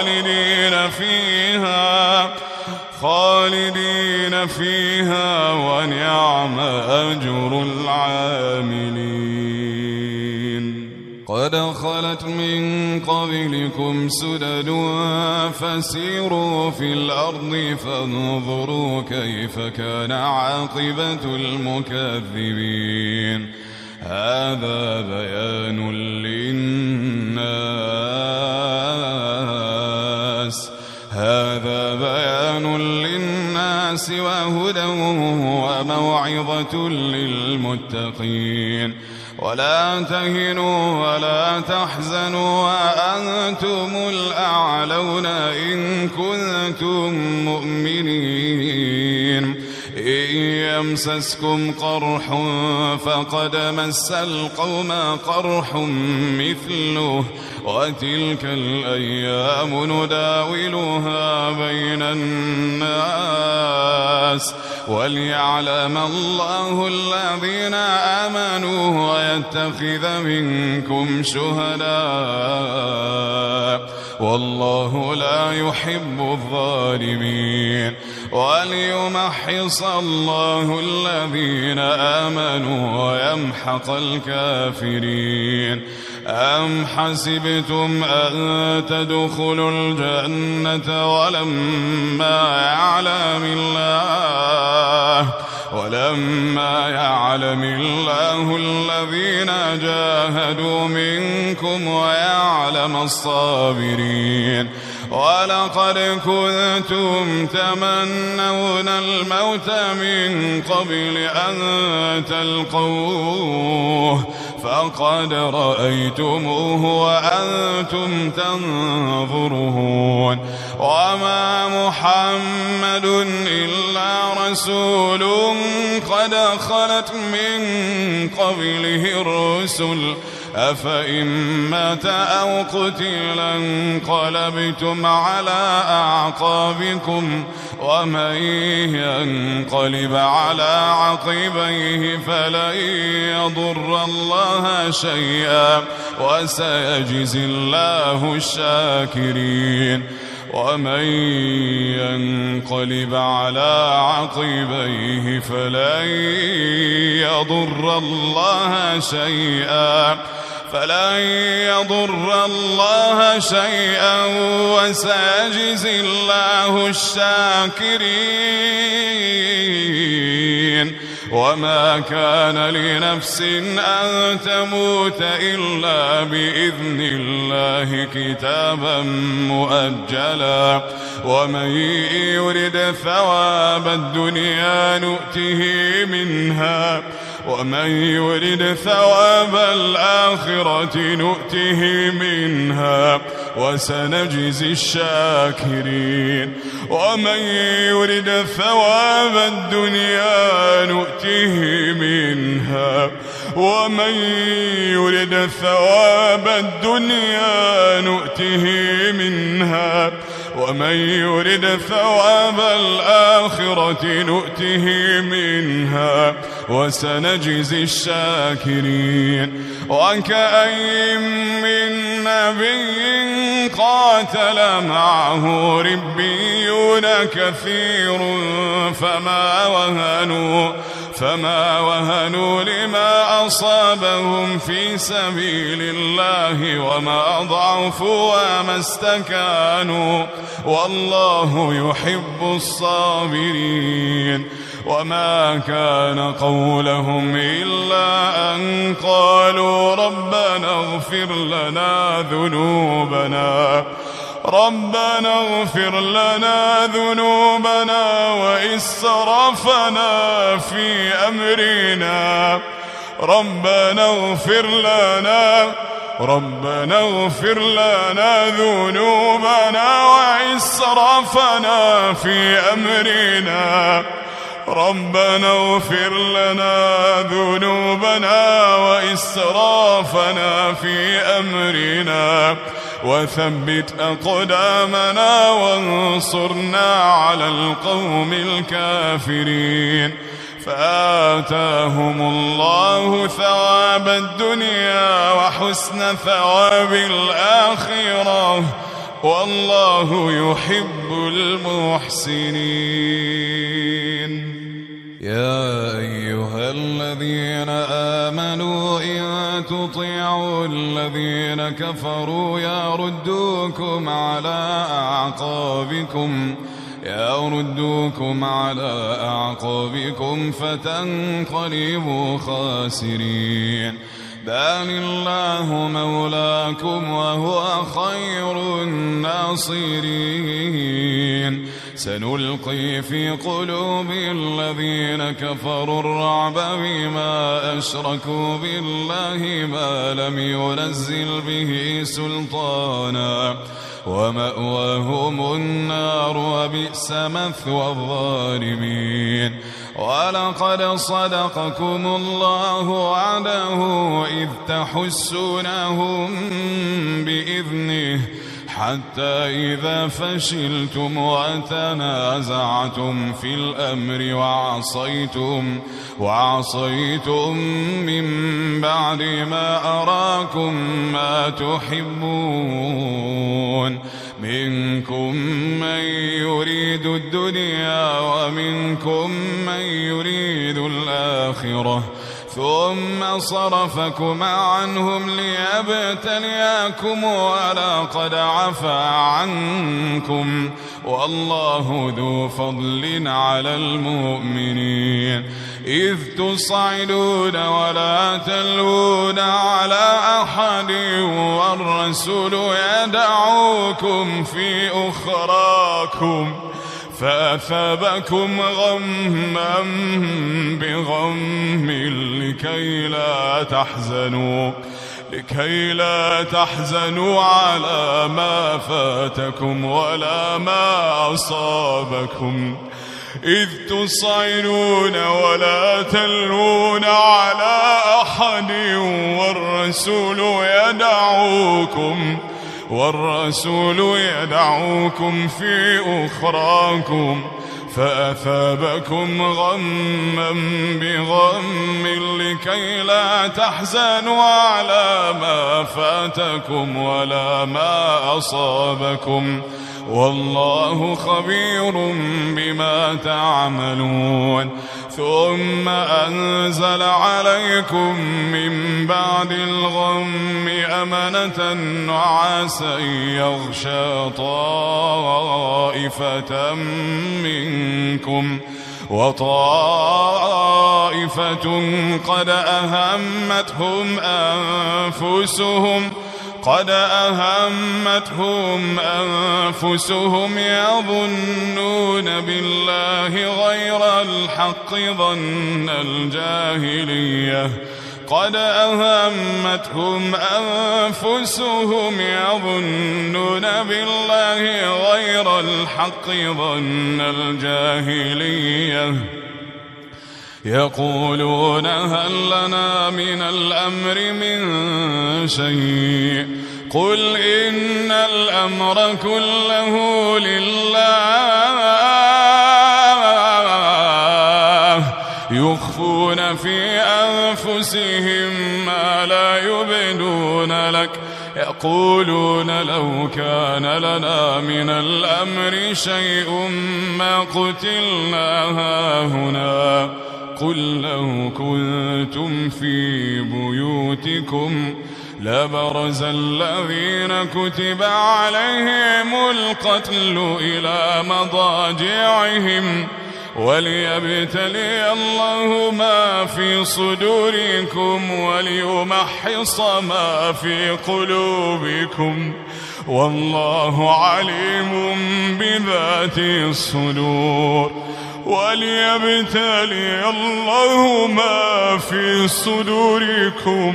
خالدين فيها ونعم أجر العاملين. قد قد خلت من قبلكم سدد فسيروا في الأرض فانظروا كيف كان عاقبة المكذبين. هذا بيان للناس وهدى وموعظة للمتقين. ولا تهنوا ولا تحزنوا وأنتم الأعلون إن كنتم مؤمنين. إن يمسسكم قرح فقد مس القوم قرح مثله وتلك الأيام نداولها بين الناس وليعلم الله الذين آمنوا ويتخذ منكم شهداء والله لا يحب الظالمين. وليمحص الله الذين آمنوا ويمحق الكافرين. أم حسبتم أن تدخلوا الجنة ولما يعلم الله الذين جاهدوا منكم ويعلم الصابرين. ولقد كنتم تمنون الموت من قبل أن تلقوه فقد رأيتموه وأنتم تنظرون. وما محمد إلا رسول قد خلت من قبله الرسل أفإن مات أو قتل انقلبتم على أعقابكم ومن ينقلب على عقبيه فلن يضر الله شيئا وسيجزي الله الشاكرين. ومن ينقلب على عقبيه فلن يضر الله شيئا وسيجزي الله الشاكرين. وما كان لنفس أن تموت إلا بإذن الله كتابا مؤجلا. ومن يرد ثواب الدنيا نؤته منها ومن يرد ثواب الآخرة نؤته منها وسنجزي الشاكرين. ومن يرد ثواب الدنيا نؤته منها ومن يرد ثواب الدنيا نؤته منها ومن يرد ثواب الآخرة نؤته منها وسنجزي الشاكرين. وكأين من نبي قاتل معه ربيون كثير فما وهنوا لما أصابهم في سبيل الله وما ضعفوا وما استكانوا والله يحب الصابرين. وما كان قولهم إلا أن قالوا ربنا اغفر لنا ذنوبنا وإسرافنا في أمرنا ربنا اغفر لنا ذنوبنا وإسرافنا في أمرنا ربنا اغفر لنا ذنوبنا وإسرافنا في أمرنا وثبت أقدامنا وانصرنا على القوم الكافرين. فآتاهم الله ثواب الدنيا وحسن ثواب الآخرة والله يحب المحسنين. يا أيها أيها الذين آمنوا إن تطيعوا الذين كفروا يردوكم على أعقابكم فتنقلبوا خاسرين. بل الله مولاكم وهو خير الناصرين. سنلقي في قلوب الذين كفروا الرعب بما أشركوا بالله ما لم ينزل به سلطانا ومأواهم النار وبئس مثوى الظالمين. ولقد صدقكم الله وعده إذ تحسونهم بإذنه حتى إذا فشلتم وتنازعتم في الأمر وعصيتم من بعد ما أراكم ما تحبون منكم من يريد الدنيا ومنكم من يريد الآخرة ثم صرفكم عنهم ليبتلياكم ولقد عفا عنكم والله ذو فضل على المؤمنين. إذ تصعدون ولا تلوون على أحد والرسول يدعوكم في أخراكم فأثابكم غما بغم لكي لا تحزنوا على ما فاتكم ولا ما أصابكم. إذ تصعدون ولا تلوون على أحد والرسول يدعوكم في أخراكم فأثابكم غما بغم لكي لا تحزنوا على ما فاتكم ولا ما أصابكم والله خبير بما تعملون. ثم أنزل عليكم من بعد الغم أمنة نعاسا يغشى طائفة منكم وطائفة قد أهمتهم أنفسهم يظنون بالله غير الحق ظن الجاهلية يقولون هل لنا من الأمر من شيء قل إن الأمر كله لله يخفون في أنفسهم ما لا يبدون لك يقولون لو كان لنا من الأمر شيء ما قتلنا هاهنا قل لو كنتم في بيوتكم لبرز الذين كتب عليهم القتل إلى مضاجعهم وليبتلي الله ما في صدوركم وليمحص ما في قلوبكم والله عليم بذات الصدور. وليبتلي الله ما في صدوركم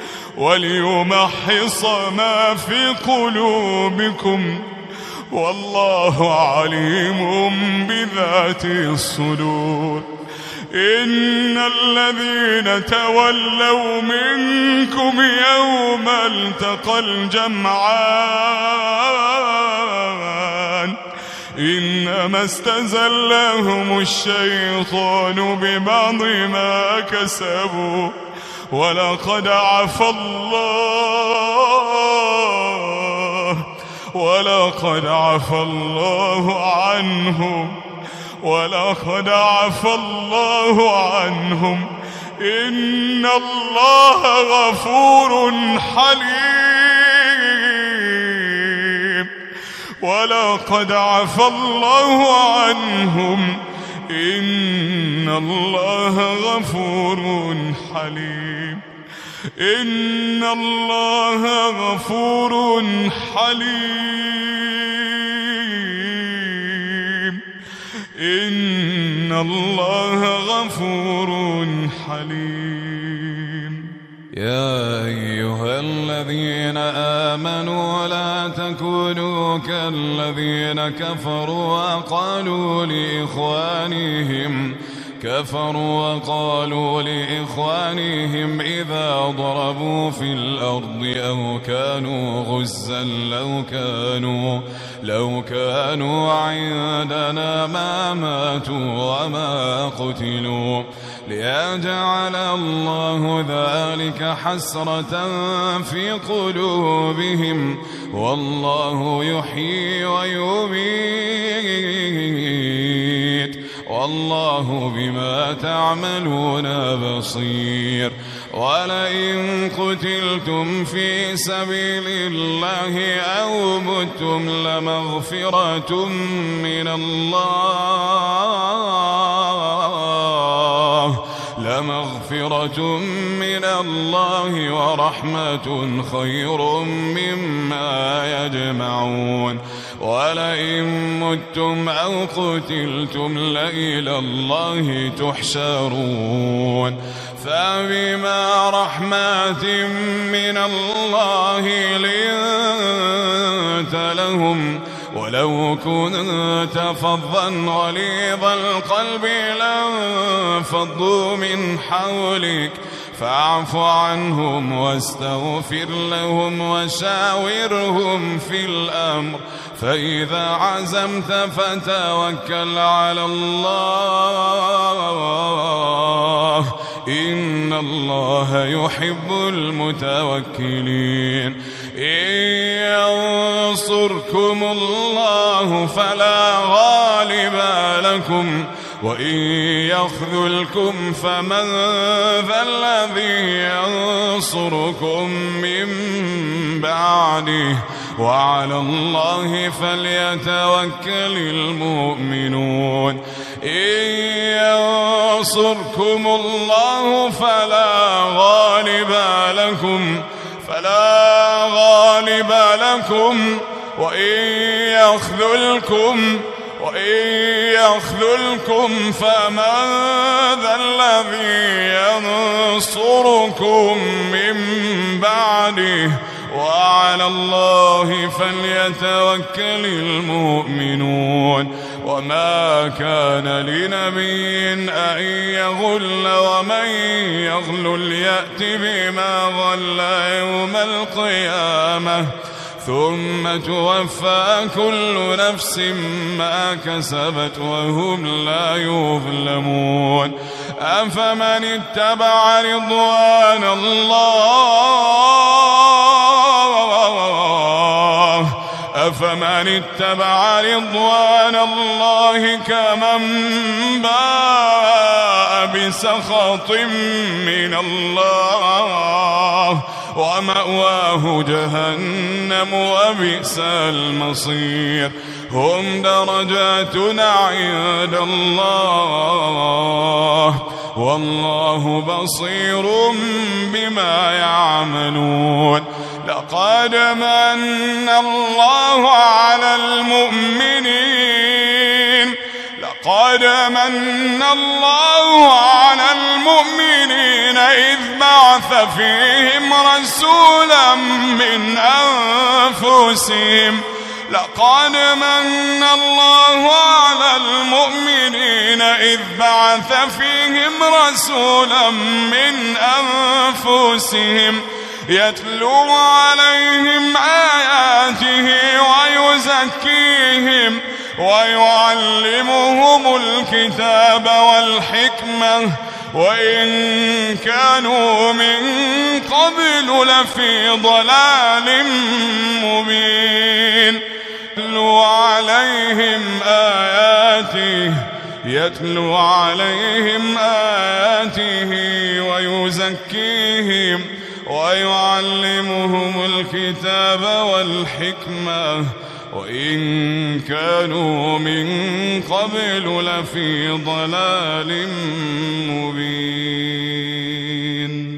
وليمحص ما في قلوبكم والله عليم بذات الصدور. إن الذين تولوا منكم يوم التقى الجمعان إنما استزلهم الشيطان ببعض ما كسبوا ولقد عفى الله عنهم إن الله غفور حليم ولقد عفى الله عنهم إن الله غفور حليم إن الله غفور حليم إن الله غفور حليم. يا أيها الذين آمنوا لا تكونوا كالذين كفروا وقالوا لإخوانهم إذا ضربوا في الأرض أو كانوا غزا لو كانوا عندنا ما ماتوا وما قتلوا ليجعل الله ذلك حسرة في قلوبهم والله يحيي ويميت والله بما تعملون بصير. ولئن قتلتم في سبيل الله أو متم لمغفرة من الله ورحمة خير مما يجمعون. ولئن متم أو قتلتم لإلى الله تحشرون. فبما رحمة من الله لنت لهم ولو كنت فظا غليظ القلب لانفضوا من حولك فاعف عنهم واستغفر لهم وشاورهم في الأمر فإذا عزمت فتوكل على الله إن الله يحب المتوكلين. إن ينصركم الله فلا غالب لكم وإن يخذلكم فمن ذا الذي ينصركم من بعده وعلى الله فليتوكل المؤمنون. إن ينصركم الله فلا غالب لكم وإن يخذلكم فمن ذا الذي ينصركم من بعده وعلى الله فليتوكل المؤمنون. وما كان لنبي أن يغل ومن يغلل يأت بما غل يوم القيامة ثم توفى كل نفس ما كسبت وهم لا يظلمون. أفمن اتبع رضوان الله كمن باء بسخط من الله ومأواه جهنم وبئس المصير. هم درجات عند الله والله بصير بما يعملون. لقد من الله على المؤمنين إذ بعث فيهم رسولا من أنفسهم يتلو عليهم آياته ويزكيهم ويعلمهم الكتاب والحكمة وإن كانوا من قبل لفي ضلال مبين. يتلو عليهم آياته يتلو عليهم آياته ويزكيهم ويعلمهم الكتاب والحكمة وإن كانوا من قبل لفي ضلال مبين.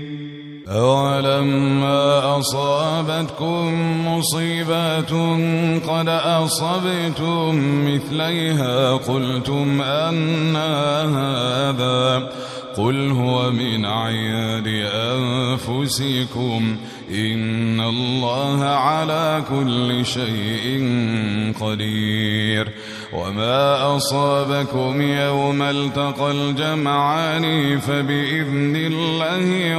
أولما أصابتكم مصيبات قد أصبتم مثليها قلتم أنى هذا قل هو من عند أنفسكم إن الله على كل شيء قدير. وما أصابكم يوم التقى الجمعان فبإذن الله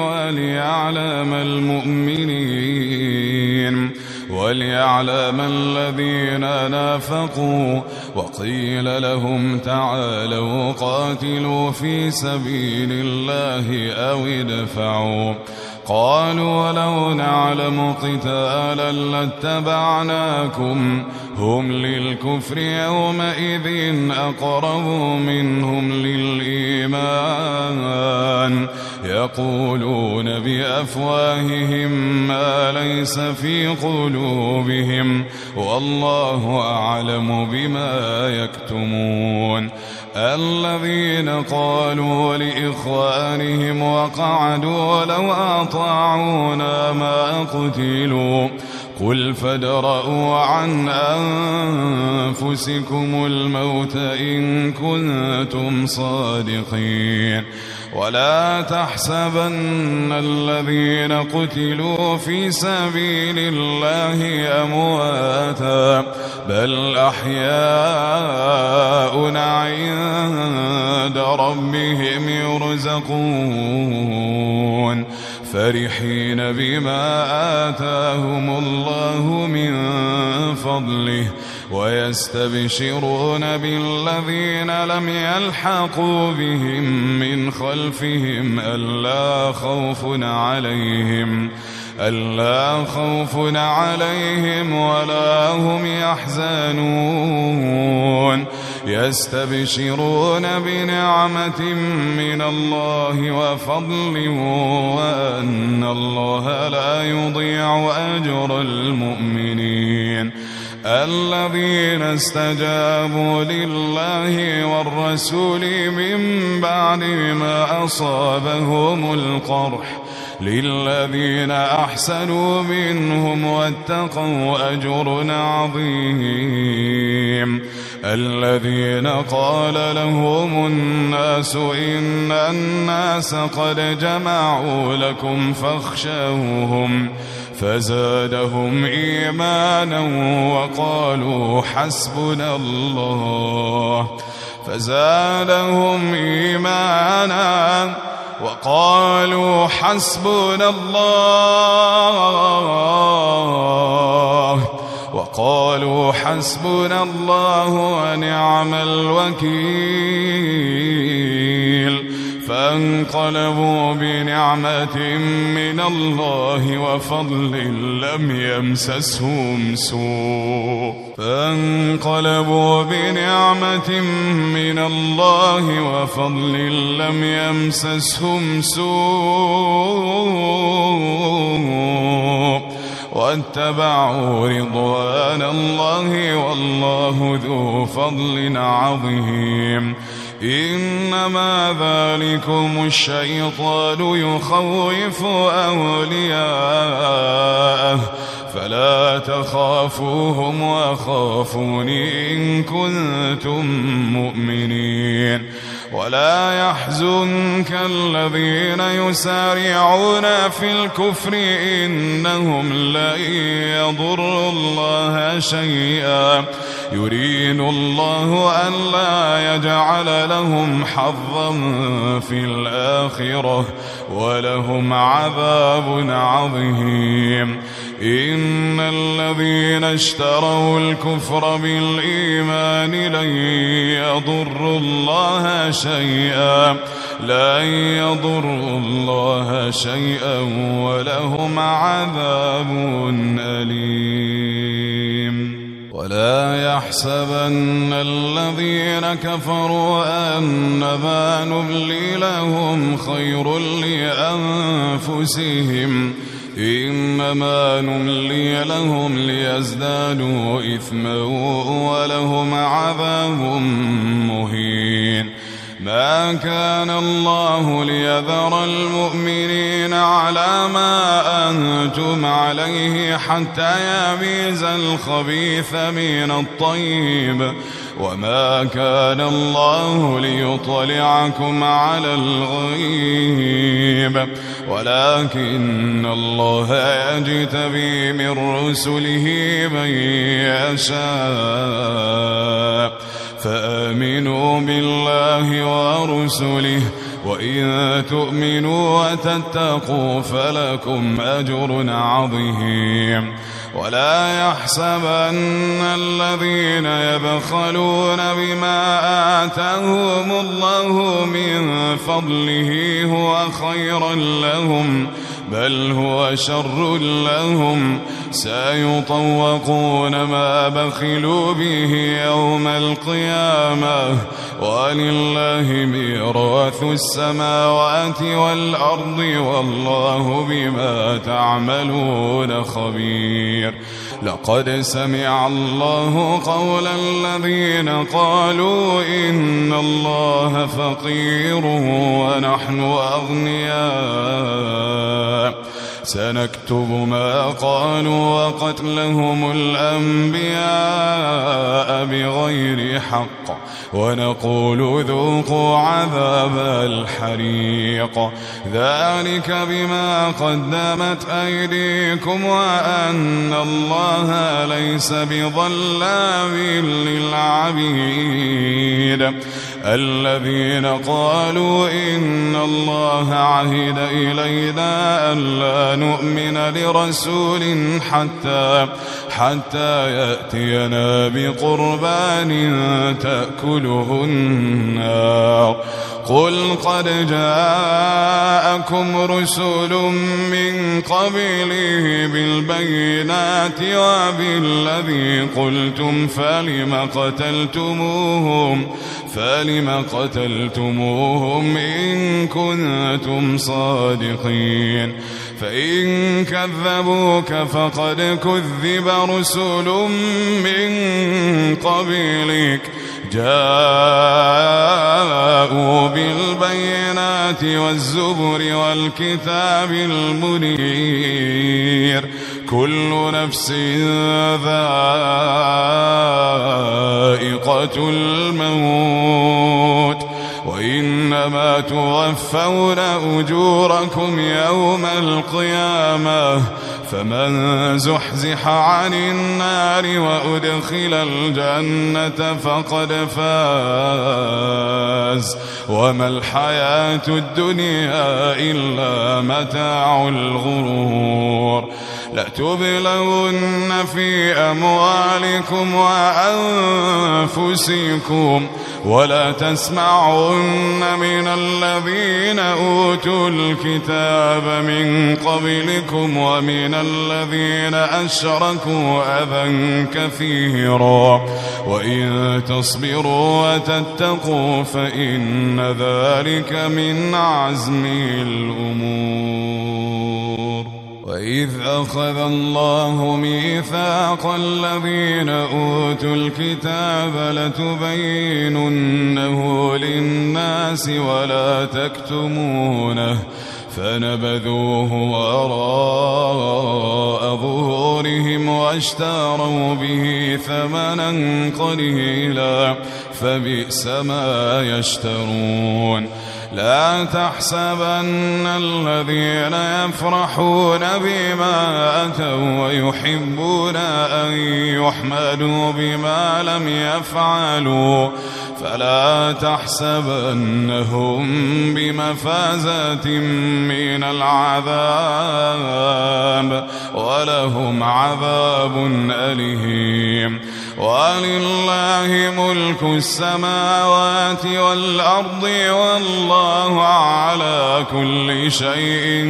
وليعلم الذين نافقوا وقيل لهم تعالوا قاتلوا في سبيل الله أو ادفعوا قالوا ولو نعلم قتالا لاتبعناكم هم للكفر يومئذ أقرب منهم للإيمان يقولون بأفواههم ما ليس في قلوبهم والله أعلم بما يكتمون. الذين قالوا لإخوانهم وقعدوا لو أطاعونا ما قتلوا قل فادرءوا عن أنفسكم الموت إن كنتم صادقين. ولا تحسبن الذين قتلوا في سبيل الله أمواتا بل أحياء عند ربهم يرزقون فرحين بما آتاهم الله من فضله ويستبشرون بالذين لم يلحقوا بهم من خلفهم ألا خوف عليهم ولا هم يحزنون يستبشرون بنعمة من الله وفضل وأن الله لا يضيع أجر المؤمنين. الذين استجابوا لله والرسول من بعد ما أصابهم القرح للذين أحسنوا منهم واتقوا أجر عظيم. الذين قال لهم الناس إن الناس قد جمعوا لكم فاخشوهم فزادهم إيمانا وقالوا حسبنا الله وقالوا حسبنا الله ونعم الوكيل. فانقلبوا بنعمة من الله وفضل لم يمسسهم سوء واتبعوا رضوان الله والله ذو فضل عظيم. إنما ذلكم الشيطان يخوف أولياءه فلا تخافوهم وخافون إن كنتم مؤمنين. ولا يحزنك الذين يسارعون في الكفر إنهم لن يضروا الله شيئا يريد الله ألا يجعل لهم حظا في الآخرة ولهم عذاب عظيم. إن الذين اشتروا الكفر بالإيمان لن يضروا الله شيئا ولهم عذاب أليم. ولا يحسبن الذين كفروا أنما نملي لهم خير لأنفسهم إنما نملي لهم ليزدادوا إثما ولهم عذاب مهين ما كان الله ليذر المؤمنين على ما أنتم عليه حتى يميز الخبيث من الطيب وما كان الله ليطلعكم على الغيب ولكن الله يجتبي من رسله من يشاء فآمنوا بالله ورسله وإن تؤمنوا وتتقوا فلكم أجر عظيم ولا يحسبن الذين يبخلون بما آتاهم الله من فضله هو خيرا لهم بل هو شر لهم سيطوقون ما بخلوا به يوم القيامة ولله ميراث السماوات والأرض والله بما تعملون خبير لقد سمع الله قول الذين قالوا إن الله فقير ونحن أغنياء سنكتب ما قالوا وقتلهم الأنبياء بغير حق ونقول ذوقوا عذاب الحريق ذلك بما قدمت أيديكم وأن الله ليس بظلام للعبيد الذين قالوا إن الله عهد إلينا ألا نؤمن لرسول حتى يأتينا بقربان تأكله النار قل قد جاءكم رسل من قبله بالبينات وبالذي قلتم فلم قتلتموهم إن كنتم صادقين فإن كذبوك فقد كذب رسل من قبلك جاءوا بالبينات والزبر والكتاب المنير كل نفس ذائقة الموت وإنما توفون أجوركم يوم القيامة فمن زحزح عن النار وأدخل الجنة فقد فاز وما الحياة الدنيا إلا متاع الغرور لتبلون في أموالكم وأنفسكم ولا تسمعن من الذين أوتوا الكتاب من قبلكم ومن الذين أشركوا أذى كثيرا وإن تصبروا وتتقوا فإن ذلك من عزم الأمور وإذ أخذ الله ميثاق الذين أوتوا الكتاب لتبيننه للناس ولا تكتمونه فنبذوه وراء ظهورهم واشتروا به ثمنا قليلا فبئس ما يشترون لا تحسبن الذين يفرحون بما أتوا ويحبون أن يحمدوا بما لم يفعلوا فلا تحسبنهم بمفازة من العذاب ولهم عذاب أليم ولله ملك السماوات والأرض والله الله على كل شيء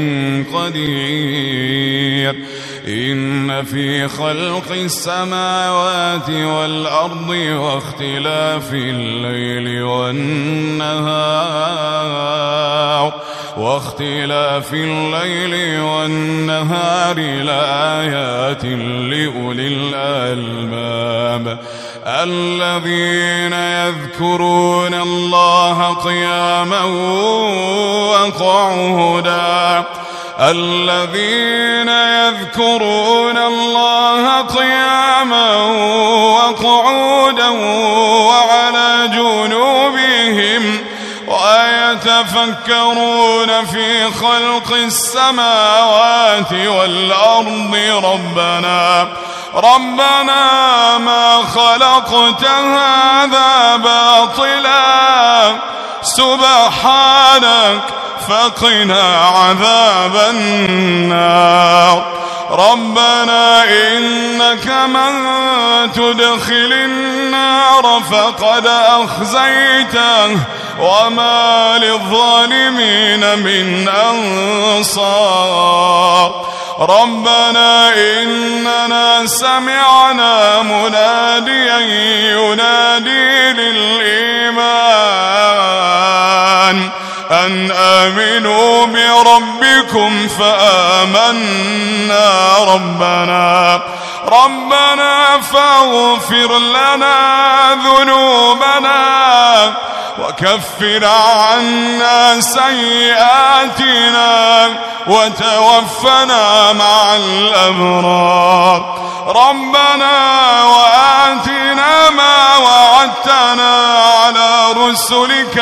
قدير إن في خلق السماوات والأرض واختلاف الليل والنهار لآيات لأولي الألباب الذين يذكرون الله قياما وقعودا وعلى جنوبهم ويتفكرون في خلق السماوات والأرض ربنا ما خلقت هذا باطلا سبحانك فقنا عذاب النار ربنا إنك من تدخل النار فقد أخزيته وما للظالمين من أنصار ربنا إننا سمعنا مناديا ينادي للإيمان أن آمنوا بربكم فآمنا ربنا فاغفر لنا ذنوبنا وكفر عنا سيئاتنا وتوفنا مع الأبرار ربنا وآتنا ما وعدتنا على رسلك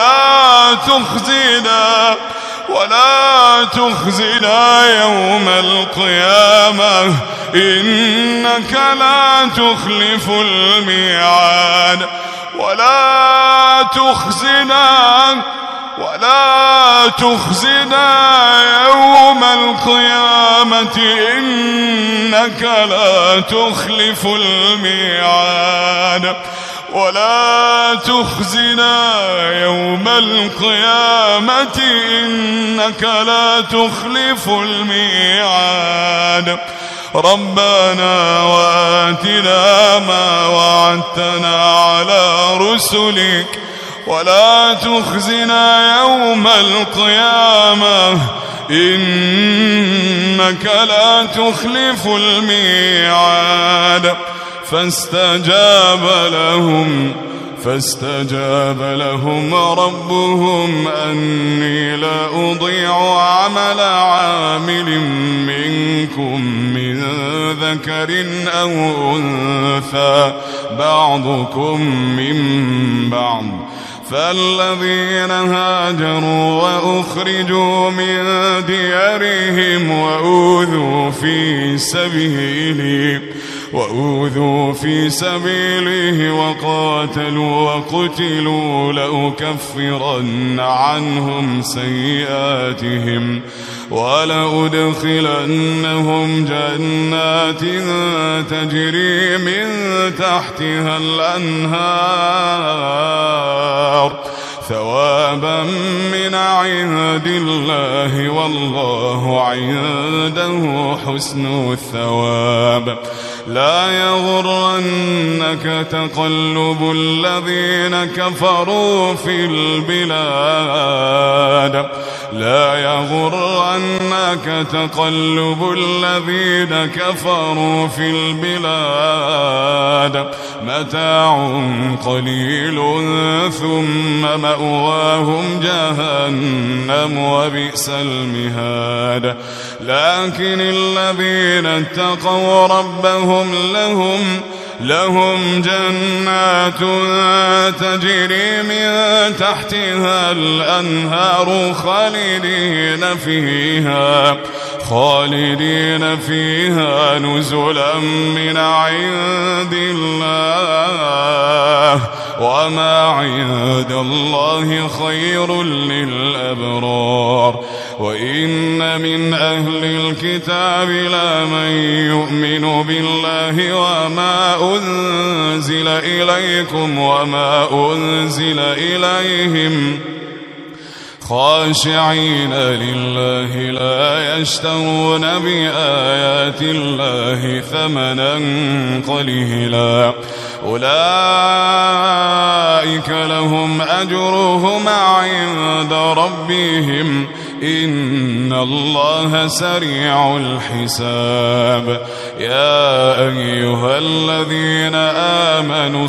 ولا تخزنا يوم القيامة إنك لا تخلف الميعاد ولا تخزنا يوم القيامة إنك لا تخلف الميعاد ولا تخزنا يوم القيامة إنك لا تخلف الميعاد ربنا وآتنا ما وعدتنا على رسلك ولا تخزنا يوم القيامة إنك لا تخلف الميعاد فاستجاب لهم ربهم أني لا أضيع عمل عامل منكم من ذكر أو أنثى بعضكم من بعض فالذين هاجروا وأخرجوا من ديارهم وأوذوا في سبيله وقاتلوا وقتلوا لأكفرن عنهم سيئاتهم ولأدخلنهم جنات تجري من تحتها الأنهار ثوابا من عند الله والله عنده حسن الثواب لا يغرنك تقلب الذين كفروا في البلاد متاع قليل ثم مأواهم جهنم وبئس المهاد لكن الذين اتقوا ربهم لهم جنات تجري من تحتها الأنهار خالدين فيها نزلا من عند الله وما عند الله خير للأبرار وإن من أهل الكتاب لمن يؤمن بالله وما أنزل إليكم وما أنزل إليهم خاشعين لله لا يشترون بآيات الله ثمنا قليلا أولئك لهم أجرهم عند ربهم إن الله سريع الحساب يا أيها الذين آمنوا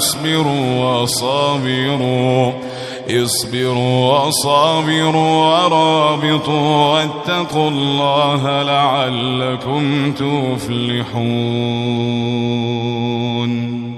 اصبروا وصابروا ورابطوا واتقوا الله لعلكم تفلحون.